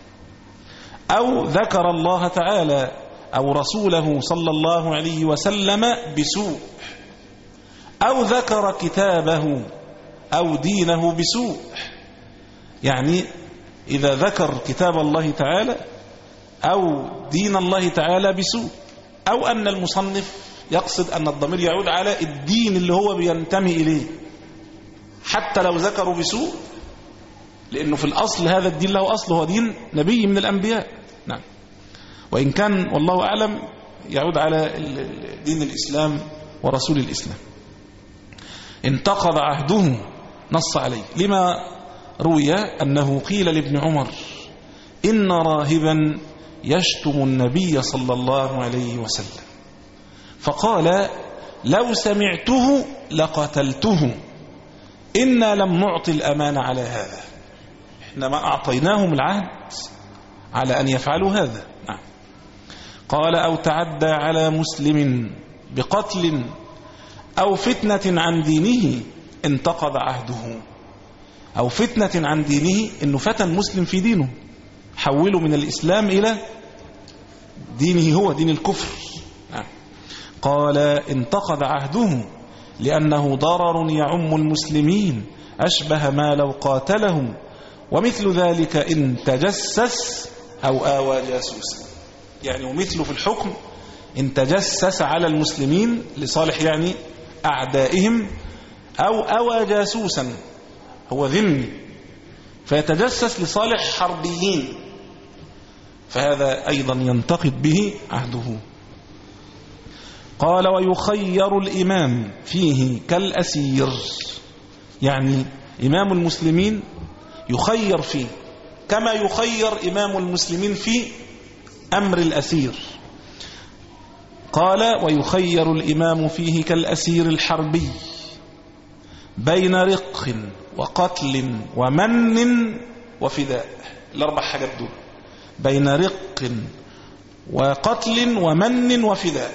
أو ذكر الله تعالى أو رسوله صلى الله عليه وسلم بسوء، أو ذكر كتابه أو دينه بسوء، يعني إذا ذكر كتاب الله تعالى أو دين الله تعالى بسوء، أو أن المصنف يقصد أن الضمير يعود على الدين اللي هو بينتمي إليه حتى لو ذكروا بسوء، لأنه في الأصل هذا الدين له أصل هو دين نبي من الأنبياء. نعم. وإن كان والله أعلم يعود على دين الإسلام ورسول الإسلام. انتقض عهده نص عليه، لما روي أنه قيل لابن عمر إن راهبا يشتم النبي صلى الله عليه وسلم فقال لو سمعته لقتلته إنا لم نعطي الأمان على هذا، إحنا ما أعطيناهم العهد على أن يفعلوا هذا. نعم. قال أو تعدى على مسلم بقتل أو فتنة عن دينه انتقض عهده. أو فتنة عن دينه إنه فتن مسلم في دينه، حوله من الإسلام إلى دينه هو دين الكفر. نعم. قال انتقض عهده لأنه ضرر يعم المسلمين أشبه ما لو قاتلهم ومثل ذلك إن تجسس أو آوى جاسوسا. يعني ومثله في الحكم إن تجسس على المسلمين لصالح يعني أعدائهم، أو آوى جاسوسا هو ذمي فيتجسس لصالح حربيين، فهذا أيضا ينتقد به عهده. قال ويخير الإمام فيه كالأسير، يعني إمام المسلمين يخير فيه كما يخير إمام المسلمين في أمر الأسير. قال ويخير الإمام فيه كالأسير الحربي بين رق وقتل ومن وفداء. الأربع حاجات دول، بين رق وقتل ومن وفداء،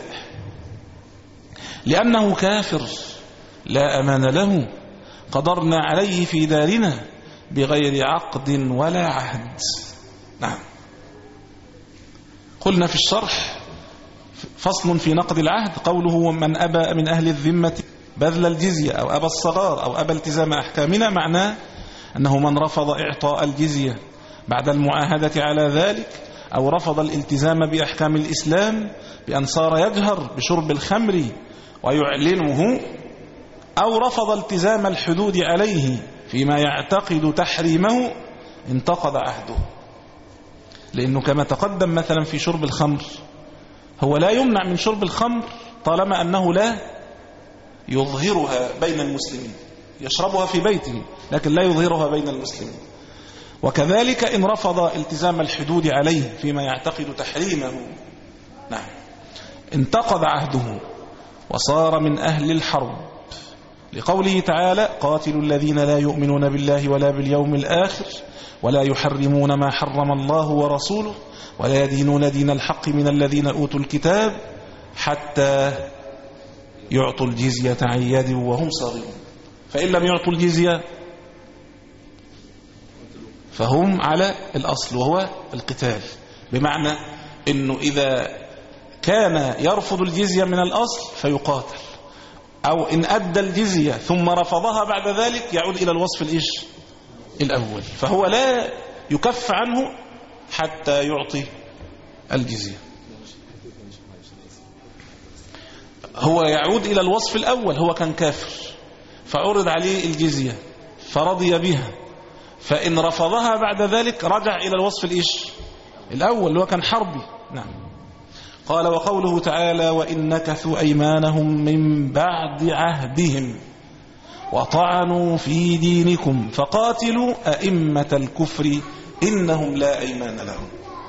لأنه كافر لا أمان له قدرنا عليه في دارنا بغير عقد ولا عهد. نعم. قلنا في الشرح فصل في نقد العهد، قوله من أبى من أهل الذمة بذل الجزية أو أبى الصغار أو أبى التزام أحكامنا، معناه أنه من رفض إعطاء الجزية بعد المعاهدة على ذلك، أو رفض الالتزام بأحكام الإسلام بأن صار يجهر بشرب الخمر ويعلنه، أو رفض التزام الحدود عليه فيما يعتقد تحريمه، انتقض عهده. لأنه كما تقدم مثلا في شرب الخمر، هو لا يمنع من شرب الخمر طالما أنه لا يظهرها بين المسلمين، يشربها في بيته لكن لا يظهرها بين المسلمين. وكذلك إن رفض التزام الحدود عليه فيما يعتقد تحريمه، نعم، انتقض عهده وصار من أهل الحرب، لقوله تعالى قاتلوا الذين لا يؤمنون بالله ولا باليوم الآخر ولا يحرمون ما حرم الله ورسوله ولا يدينون دين الحق من الذين أوتوا الكتاب حتى يعطوا الجزية عن يد وهم صاغرون. فإن لم يعطوا الجزية فهم على الأصل وهو القتال، بمعنى أنه إذا كان يرفض الجزية من الأصل فيقاتل، أو إن أدى الجزية ثم رفضها بعد ذلك يعود إلى الوصف الإيش الأول، فهو لا يكف عنه حتى يعطي الجزية. هو يعود إلى الوصف الأول، هو كان كافر فعرض عليه الجزية فرضي بها، فإن رفضها بعد ذلك رجع إلى الوصف الإيش الأول اللي هو كان حربي. نعم. قال وقوله تعالى وإن نكثوا أيمانهم من بعد عهدهم وطعنوا في دينكم فقاتلوا أئمة الكفر إنهم لا أيمان لهم.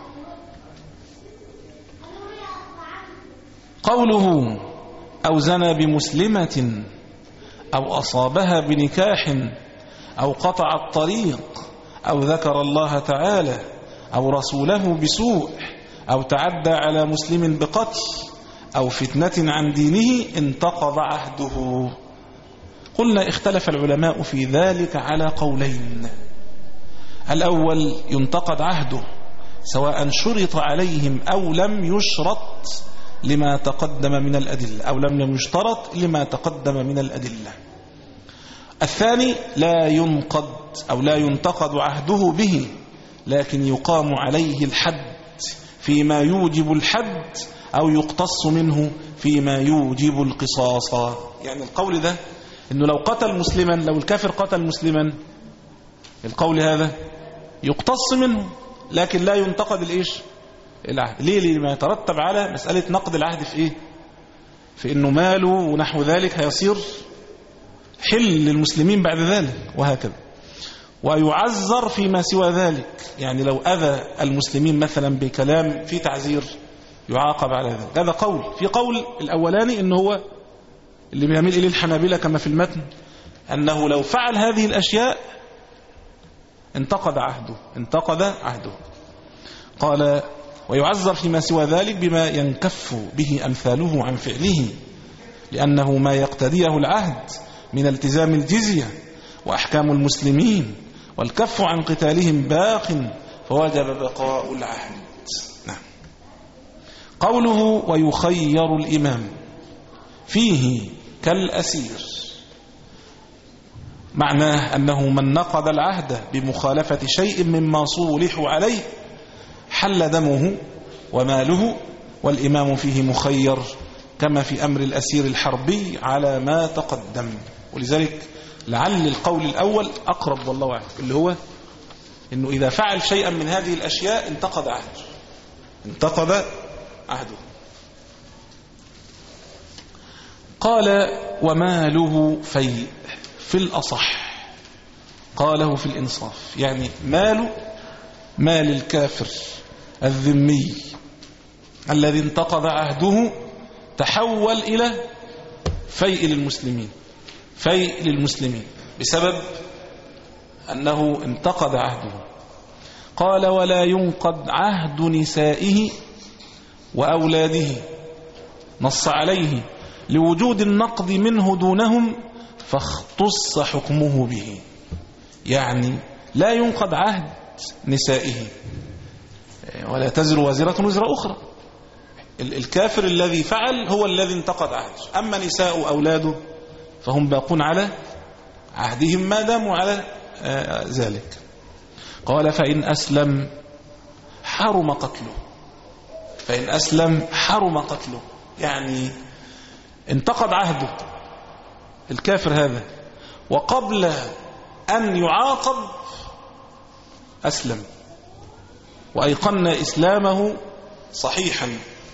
قوله أو زنى بمسلمة أو أصابها بنكاح أو قطع الطريق أو ذكر الله تعالى أو رسوله بسوء أو تعدى على مسلم بقتل أو فتنة عن دينه انتقض عهده. قلنا اختلف العلماء في ذلك على قولين. الأول ينتقض عهده سواء شرط عليهم أو لم يشرط لما تقدم من الأدلة، أو لم يشترط لما تقدم من الأدلة. الثاني لا ينقض أو لا ينتقض عهده به، لكن يقام عليه الحد فيما يوجب الحد أو يقتص منه فيما يوجب القصاص. يعني القول ده إنه لو قتل مسلما، لو الكافر قتل مسلما، القول هذا يقتص منه لكن لا ينتقد الإيش العهد. ليه؟ لما يترتب على مسألة نقد العهد في إيه؟ في إنه ماله ونحو ذلك هيصير حل للمسلمين بعد ذلك وهكذا. ويعذر فيما سوى ذلك، يعني لو أذى المسلمين مثلا بكلام في تعزير يعاقب على ذلك. هذا قول. في قول الأولاني إنه هو اللي بيميل إليه الحنابلة كما في المتن، أنه لو فعل هذه الأشياء انتقد عهده انتقد عهده. قال ويعذر فيما سوى ذلك بما ينكف به أمثاله عن فعله، لأنه ما يقتضيه العهد من التزام الجزية وأحكام المسلمين والكف عن قتالهم باق، فوجب بقاء العهد. نعم. قوله ويخير الإمام فيه كالأسير، معناه أنه من نقض العهد بمخالفة شيء مما صولحوا عليه حل دمه وماله، والإمام فيه مخير كما في أمر الأسير الحربي على ما تقدم. ولذلك لعل القول الأول أقرب والله أعلم، اللي هو إنه إذا فعل شيئا من هذه الأشياء انتقض عهده انتقض عهده. قال وماله فيء في الأصح، قاله في الإنصاف، يعني ماله مال الكافر الذمي الذي انتقض عهده تحول إلى فيء للمسلمين، فيء للمسلمين بسبب أنه انتقض عهده. قال ولا ينقض عهد نسائه وأولاده، نص عليه لوجود النقض منه دونهم فاختص حكمه به، يعني لا ينقض عهد نسائه ولا تزر وازرة وزر أخرى. الكافر الذي فعل هو الذي انتقض عهده، أما نساء وأولاده فهم باقون على عهدهم ما داموا على ذلك. قال فإن أسلم حرم قتله، فإن أسلم حرم قتله، يعني انتقض عهده الكافر هذا، وقبل أن يعاقب أسلم وأيقن إسلامه صحيحا.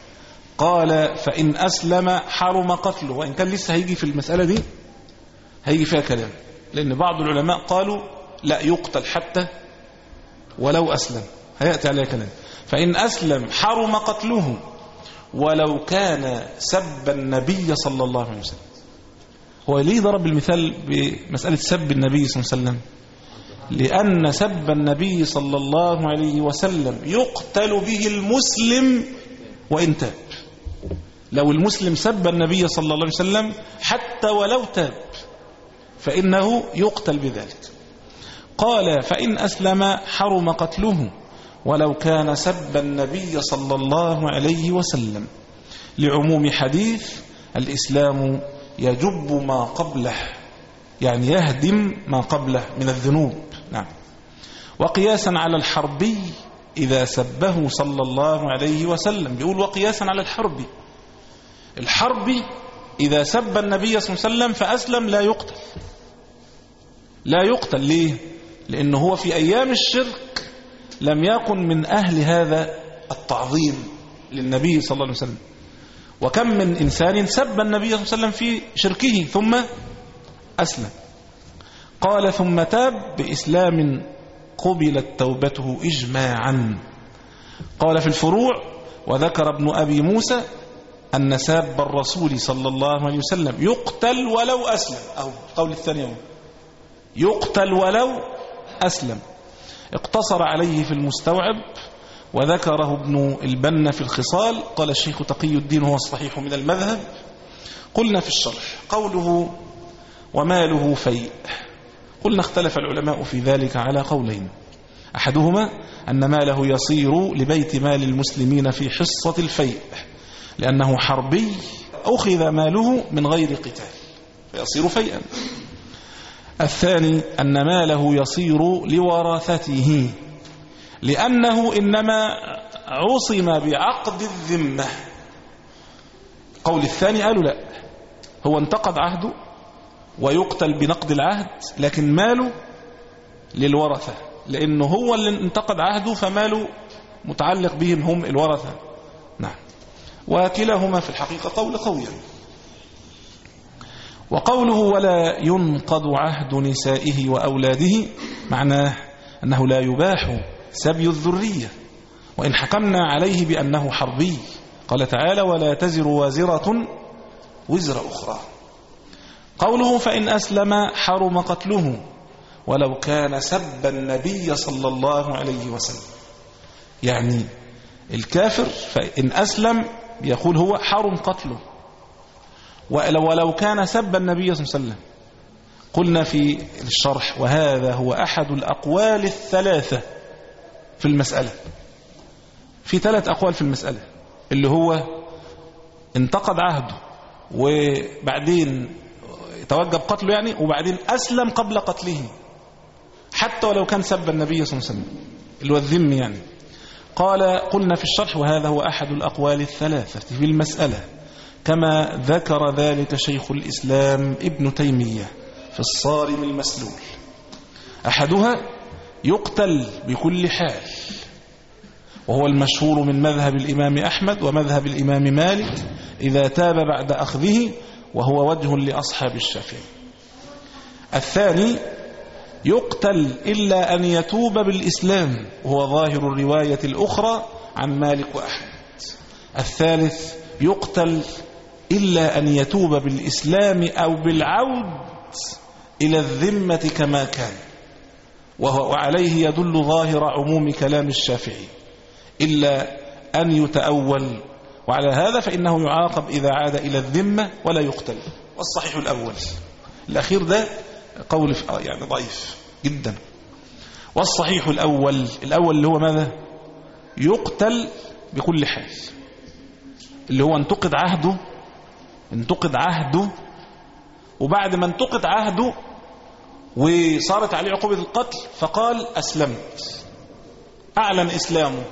قال فإن أسلم حرم قتله، وإن كان لسه هيجي في المسألة دي هيجي فيها كلام، لأن بعض العلماء قالوا لا يقتل حتى ولو أسلم، هيأتي عليه كلام. فإن أسلم حرم قتله ولو كان سب النبي صلى الله عليه وسلم. هو ليه ضرب المثال بمسألة سب النبي صلى الله عليه وسلم؟ لأن سب النبي صلى الله عليه وسلم يقتل به المسلم وإن تاب. لو المسلم سب النبي صلى الله عليه وسلم حتى ولو تاب فإنه يقتل بذلك. قال فإن أسلم حرم قتله ولو كان سب النبي صلى الله عليه وسلم، لعموم حديث الإسلام يجب ما قبله، يعني يهدم ما قبله من الذنوب. نعم. وقياسا على الحربي إذا سبه صلى الله عليه وسلم، بيقول وقياسا على الحربي، الحربي إذا سب النبي صلى الله عليه وسلم فأسلم لا يقتل، لا يقتل. ليه؟ لأنه هو في أيام الشرك لم يكن من أهل هذا التعظيم للنبي صلى الله عليه وسلم. وكم من إنسان سب النبي صلى الله عليه وسلم في شركه ثم أسلم. قال ثم تاب بإسلام قبلت توبته إجماعا. قال في الفروع وذكر ابن أبي موسى أن ساب الرسول صلى الله عليه وسلم يقتل ولو أسلم، أو قول الثاني يقتل ولو أسلم. اقتصر عليه في المستوعب وذكره ابن البنا في الخصال. قال الشيخ تقي الدين هو الصحيح من المذهب. قلنا في الشرح قوله وماله فيء، قلنا اختلف العلماء في ذلك على قولين، أحدهما أن ماله يصير لبيت مال المسلمين في حصة الفيء لأنه حربي أخذ ماله من غير قتال فيصير فيئا. الثاني أن ماله يصير لوراثته لأنه إنما عصم بعقد الذمة. قول الثاني قالوا لا، هو انتقض عهده ويقتل بنقض العهد، لكن ماله للورثة، لأنه هو اللي انتقض عهده فماله متعلق بهم هم الورثة. نعم. وكلاهما في الحقيقة قول قوي. وقوله ولا ينقض عهد نسائه وأولاده معناه أنه لا يباح سبي الذرية وإن حكمنا عليه بأنه حربي. قال تعالى ولا تزر وازرة وزر أخرى. قوله فإن أسلم حرم قتله ولو كان سب النبي صلى الله عليه وسلم، يعني الكافر فإن أسلم يقول هو حرم قتله ولو كان سب النبي صلى الله عليه وسلم. قلنا في الشرح وهذا هو أحد الأقوال الثلاثة في المسألة، في ثلاث أقوال في المسألة، اللي هو انتقض عهده وبعدين توجب قتله يعني، وبعدين أسلم قبل قتله حتى ولو كان سب النبي صلى الله عليه وسلم اللي هو الذم يعني. قال قلنا في الشرح وهذا هو أحد الأقوال الثلاثة في المسألة كما ذكر ذلك شيخ الإسلام ابن تيمية في الصارم المسلول. أحدها يقتل بكل حال، وهو المشهور من مذهب الإمام أحمد ومذهب الإمام مالك إذا تاب بعد أخذه، وهو وجه لأصحاب الشافعي. الثاني يقتل إلا أن يتوب بالإسلام، وهو ظاهر الرواية الأخرى عن مالك وأحمد. الثالث يقتل إلا أن يتوب بالإسلام أو بالعود إلى الذمة كما كان، وعليه يدل ظاهر عموم كلام الشافعي إلا أن يتأول، وعلى هذا فإنه يعاقب إذا عاد إلى الذمة ولا يقتل. والصحيح الأول، الأخير ده قول يعني ضعيف جدا. والصحيح الأول، الأول اللي هو ماذا؟ يقتل بكل حال، اللي هو انتقد عهده انتقد عهده وبعد ما انتقد عهده وصارت عليه عقوبة القتل فقال أسلمت، أعلن إسلامه.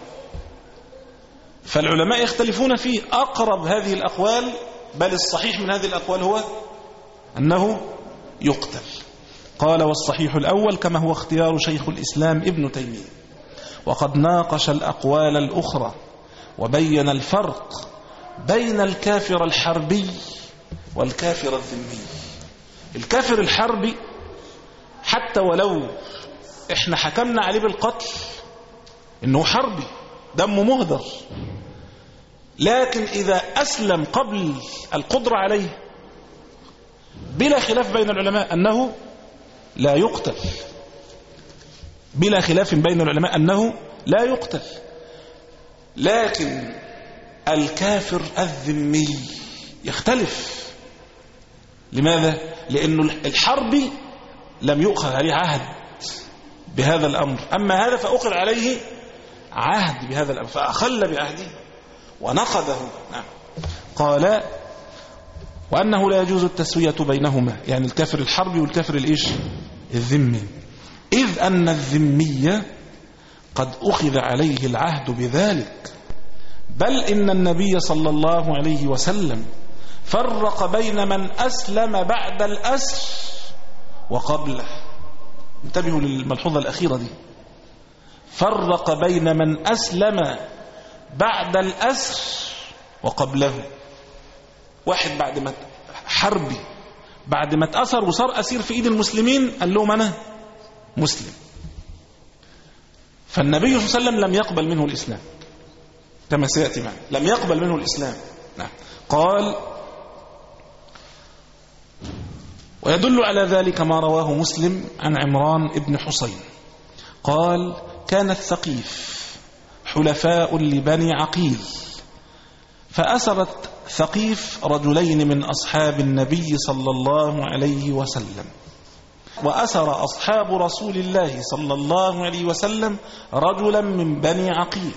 فالعلماء يختلفون فيه. أقرب هذه الأقوال بل الصحيح من هذه الأقوال هو أنه يقتل. قال والصحيح الأول كما هو اختيار شيخ الإسلام ابن تيمية، وقد ناقش الأقوال الأخرى وبين الفرق بين الكافر الحربي والكافر الذمي. الكافر الحربي حتى ولو احنا حكمنا عليه بالقتل انه حربي دمه مهدر، لكن إذا أسلم قبل القدرة عليه بلا خلاف بين العلماء أنه لا يقتل، بلا خلاف بين العلماء أنه لا يقتل. لكن الكافر الذمي يختلف. لماذا؟ لأنه الحربي لم يؤخذ عليه عهد بهذا الأمر، أما هذا فأخذ عليه عهد بهذا الأمر فأخل بعهده ونقضه. نعم. قال وأنه لا يجوز التسوية بينهما، يعني الكافر الحربي والكافر الإيش الذمي، إذ أن الذمي قد أخذ عليه العهد بذلك، بل إن النبي صلى الله عليه وسلم فرق بين من أسلم بعد الأسر وقبله. انتبهوا للملحوظة الأخيرة دي، فرق بين من أسلم بعد الأسر وقبله. واحد بعد ما حربي بعد ما اتأثر وصار أسير في إيد المسلمين قال لهم أنا مسلم، فالنبي صلى الله عليه وسلم لم يقبل منه الإسلام كما سيأتي معنا، لم يقبل منه الإسلام. نعم. قال ويدل على ذلك ما رواه مسلم عن عمران ابن حسين قال كان الثقيف حلفاء لبني عقيل، فأسرت ثقيف رجلين من أصحاب النبي صلى الله عليه وسلم، وأسر أصحاب رسول الله صلى الله عليه وسلم رجلا من بني عقيل،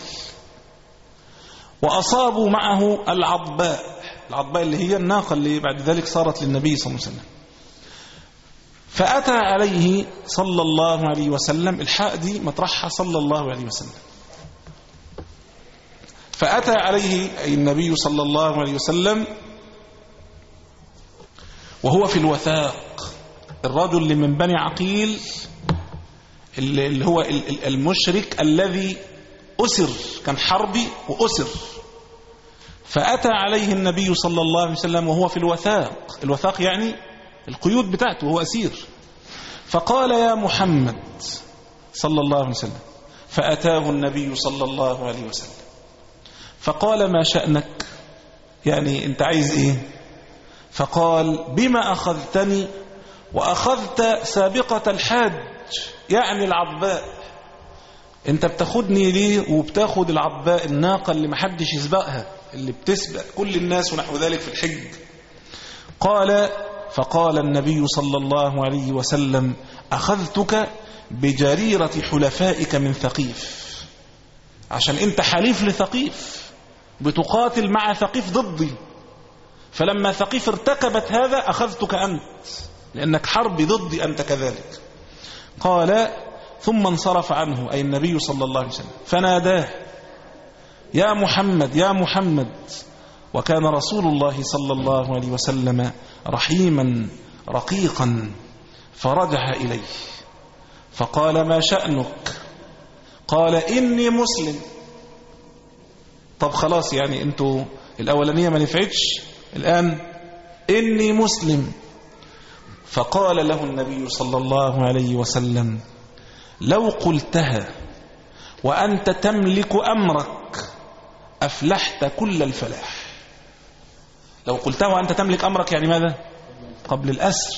وأصابوا معه العضباء. العضباء اللي هي الناقة اللي بعد ذلك صارت للنبي صلى الله عليه وسلم. فأتى عليه صلى الله عليه وسلم، الحاء دي مطرحها صلى الله عليه وسلم، فأتى عليه أي النبي صلى الله عليه وسلم وهو في الوثاق. الرجل اللي من بني عقيل اللي هو المشرك الذي أسر، كان حربي وأسر، فأتى عليه النبي صلى الله عليه وسلم وهو في الوثاق. الوثاق يعني القيود بتاعته، هو أسير. فقال يا محمد صلى الله عليه وسلم، فأتاه النبي صلى الله عليه وسلم فقال ما شأنك، يعني أنت عايز إيه؟ فقال بما أخذتني وأخذت سابقة الحاج، يعني العضباء، أنت بتاخدني ليه وبتاخد العضباء الناقة اللي محدش يسبقها، اللي بتسبق كل الناس ونحو ذلك في الحج. قال فقال النبي صلى الله عليه وسلم أخذتك بجريرة حلفائك من ثقيف، عشان أنت حليف لثقيف، بتقاتل مع ثقيف ضدي، فلما ثقيف ارتكبت هذا أخذتك أنت، لأنك حربي ضدي أنت كذلك. قال ثم انصرف عنه أي النبي صلى الله عليه وسلم فناداه يا محمد يا محمد، وكان رسول الله صلى الله عليه وسلم رحيما رقيقا، فرجع إليه فقال ما شأنك؟ قال إني مسلم. طب خلاص يعني أنتوا الأولانية ما نفعتش، الآن إني مسلم. فقال له النبي صلى الله عليه وسلم لو قلتها وأنت تملك أمرك أفلحت كل الفلاح. لو قلتها وأنت تملك أمرك يعني ماذا؟ قبل الأسر،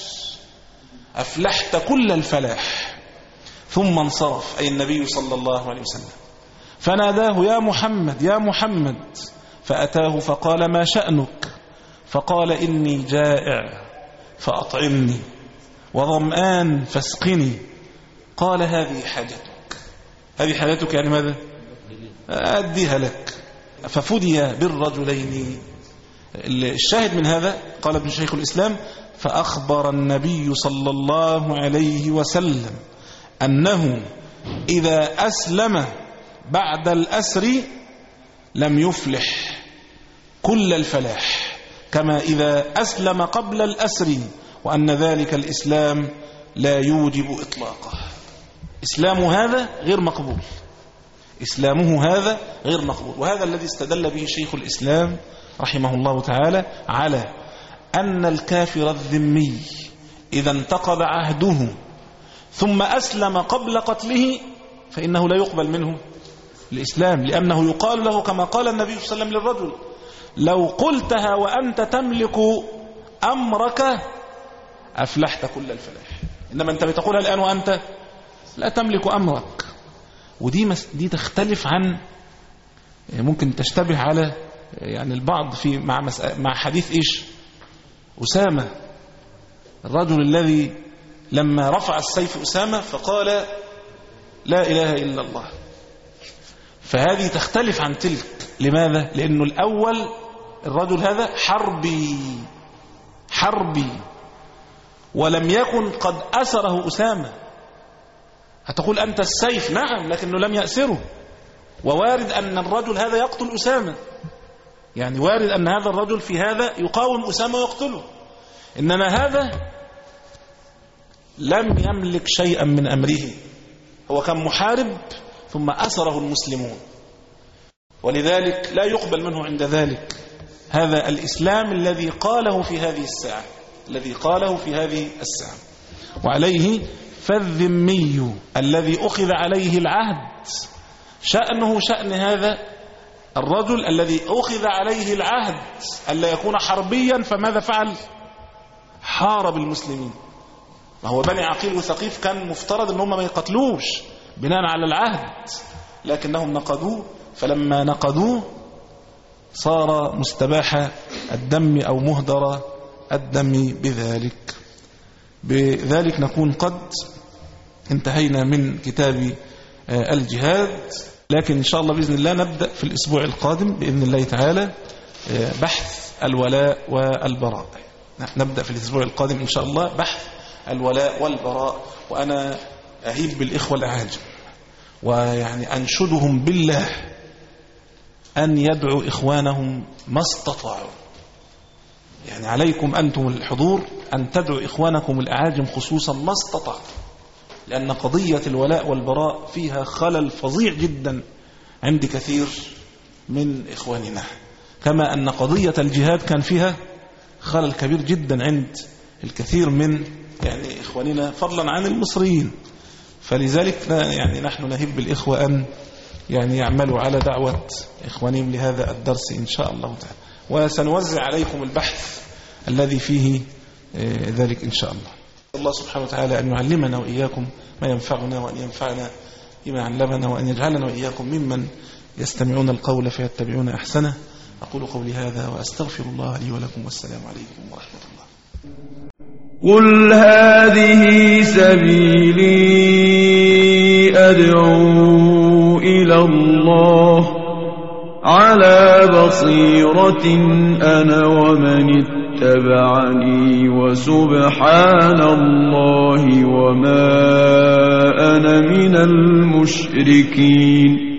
أفلحت كل الفلاح. ثم انصرف أي النبي صلى الله عليه وسلم فناداه يا محمد يا محمد، فأتاه فقال ما شأنك؟ فقال إني جائع فأطعمني وظمآن فاسقني. قال هذه حاجتك. هذه حاجتك يعني ماذا؟ أديها لك. ففدي بالرجلين. الشاهد من هذا قال ابن شيخ الإسلام فأخبر النبي صلى الله عليه وسلم أنه إذا أسلم بعد الأسر لم يفلح كل الفلاح كما إذا أسلم قبل الأسر، وأن ذلك الإسلام لا يوجب إطلاقه. إسلام هذا غير مقبول، إسلامه هذا غير مقبول. وهذا الذي استدل به شيخ الإسلام رحمه الله تعالى على أن الكافر الذمي إذا انتقض عهده ثم أسلم قبل قتله فإنه لا يقبل منه الإسلام، لأنه يقال له كما قال النبي صلى الله عليه وسلم للرجل لو قلتها وأنت تملك أمرك أفلحت كل الفلاح. إنما أنت بتقولها الآن وأنت لا تملك أمرك. ودي دي تختلف عن، ممكن تشتبه على يعني البعض في مع مع حديث إيش أسامة، الرجل الذي لما رفع السيف أسامة فقال لا إله إلا الله. فهذه تختلف عن تلك. لماذا؟ لأنه الأول الرجل هذا حربي حربي ولم يكن قد أسره أسامة. هتقول أنت السيف، نعم، لكنه لم يأسره. ووارد أن الرجل هذا يقتل أسامة، يعني وارد أن هذا الرجل في هذا يقاوم أسامة ويقتله. إنما هذا لم يملك شيئا من أمره، هو كان محارب ثم أسره المسلمون، ولذلك لا يقبل منه عند ذلك هذا الإسلام الذي قاله في هذه الساعة الذي قاله في هذه الساعة. وعليه فالذمي الذي أخذ عليه العهد شأنه شأن هذا الرجل الذي أخذ عليه العهد ألا يكون حربيا، فماذا فعل؟ حارب المسلمين. وهو بني عقيل وثقيف كان مفترض أنهم ما يقتلوش بناء على العهد، لكنهم نقضوه. فلما نقضوه صار مستباح الدم أو مهدر الدم بذلك. بذلك نكون قد انتهينا من كتاب الجهاد، لكن إن شاء الله بإذن الله نبدأ في الأسبوع القادم بإذن الله تعالى بحث الولاء والبراء. نبدأ في الأسبوع القادم إن شاء الله بحث الولاء والبراء. وأنا أهيب بالإخوة الأعاجم ويعني أنشدهم بالله أن يدعوا إخوانهم ما استطاعوا. يعني عليكم أنتم الحضور أن تدعوا إخوانكم الأعاجم خصوصا ما استطاعوا، لأن قضية الولاء والبراء فيها خلل فظيع جدا عند كثير من إخواننا، كما أن قضية الجهاد كان فيها خلل كبير جدا عند الكثير من يعني إخواننا فضلا عن المصريين. فلذلك يعني نحن نهب بالإخوة أن يعني يعملوا على دعوة إخوانهم لهذا الدرس إن شاء الله تعالى. وسنوزع عليكم البحث الذي فيه ذلك إن شاء الله. الله سبحانه وتعالى أن يعلمنا وإياكم ما ينفعنا، وأن ينفعنا بما علمنا، وأن يجعلنا وإياكم ممن يستمعون القول فيتبعون أحسنه. أقول قولي هذا وأستغفر الله لي ولكم، والسلام عليكم ورحمة الله. قل هذه سبيلي أدعو إلى الله على بصيرة أنا ومن اتبعني وسبحان الله وما أنا من المشركين.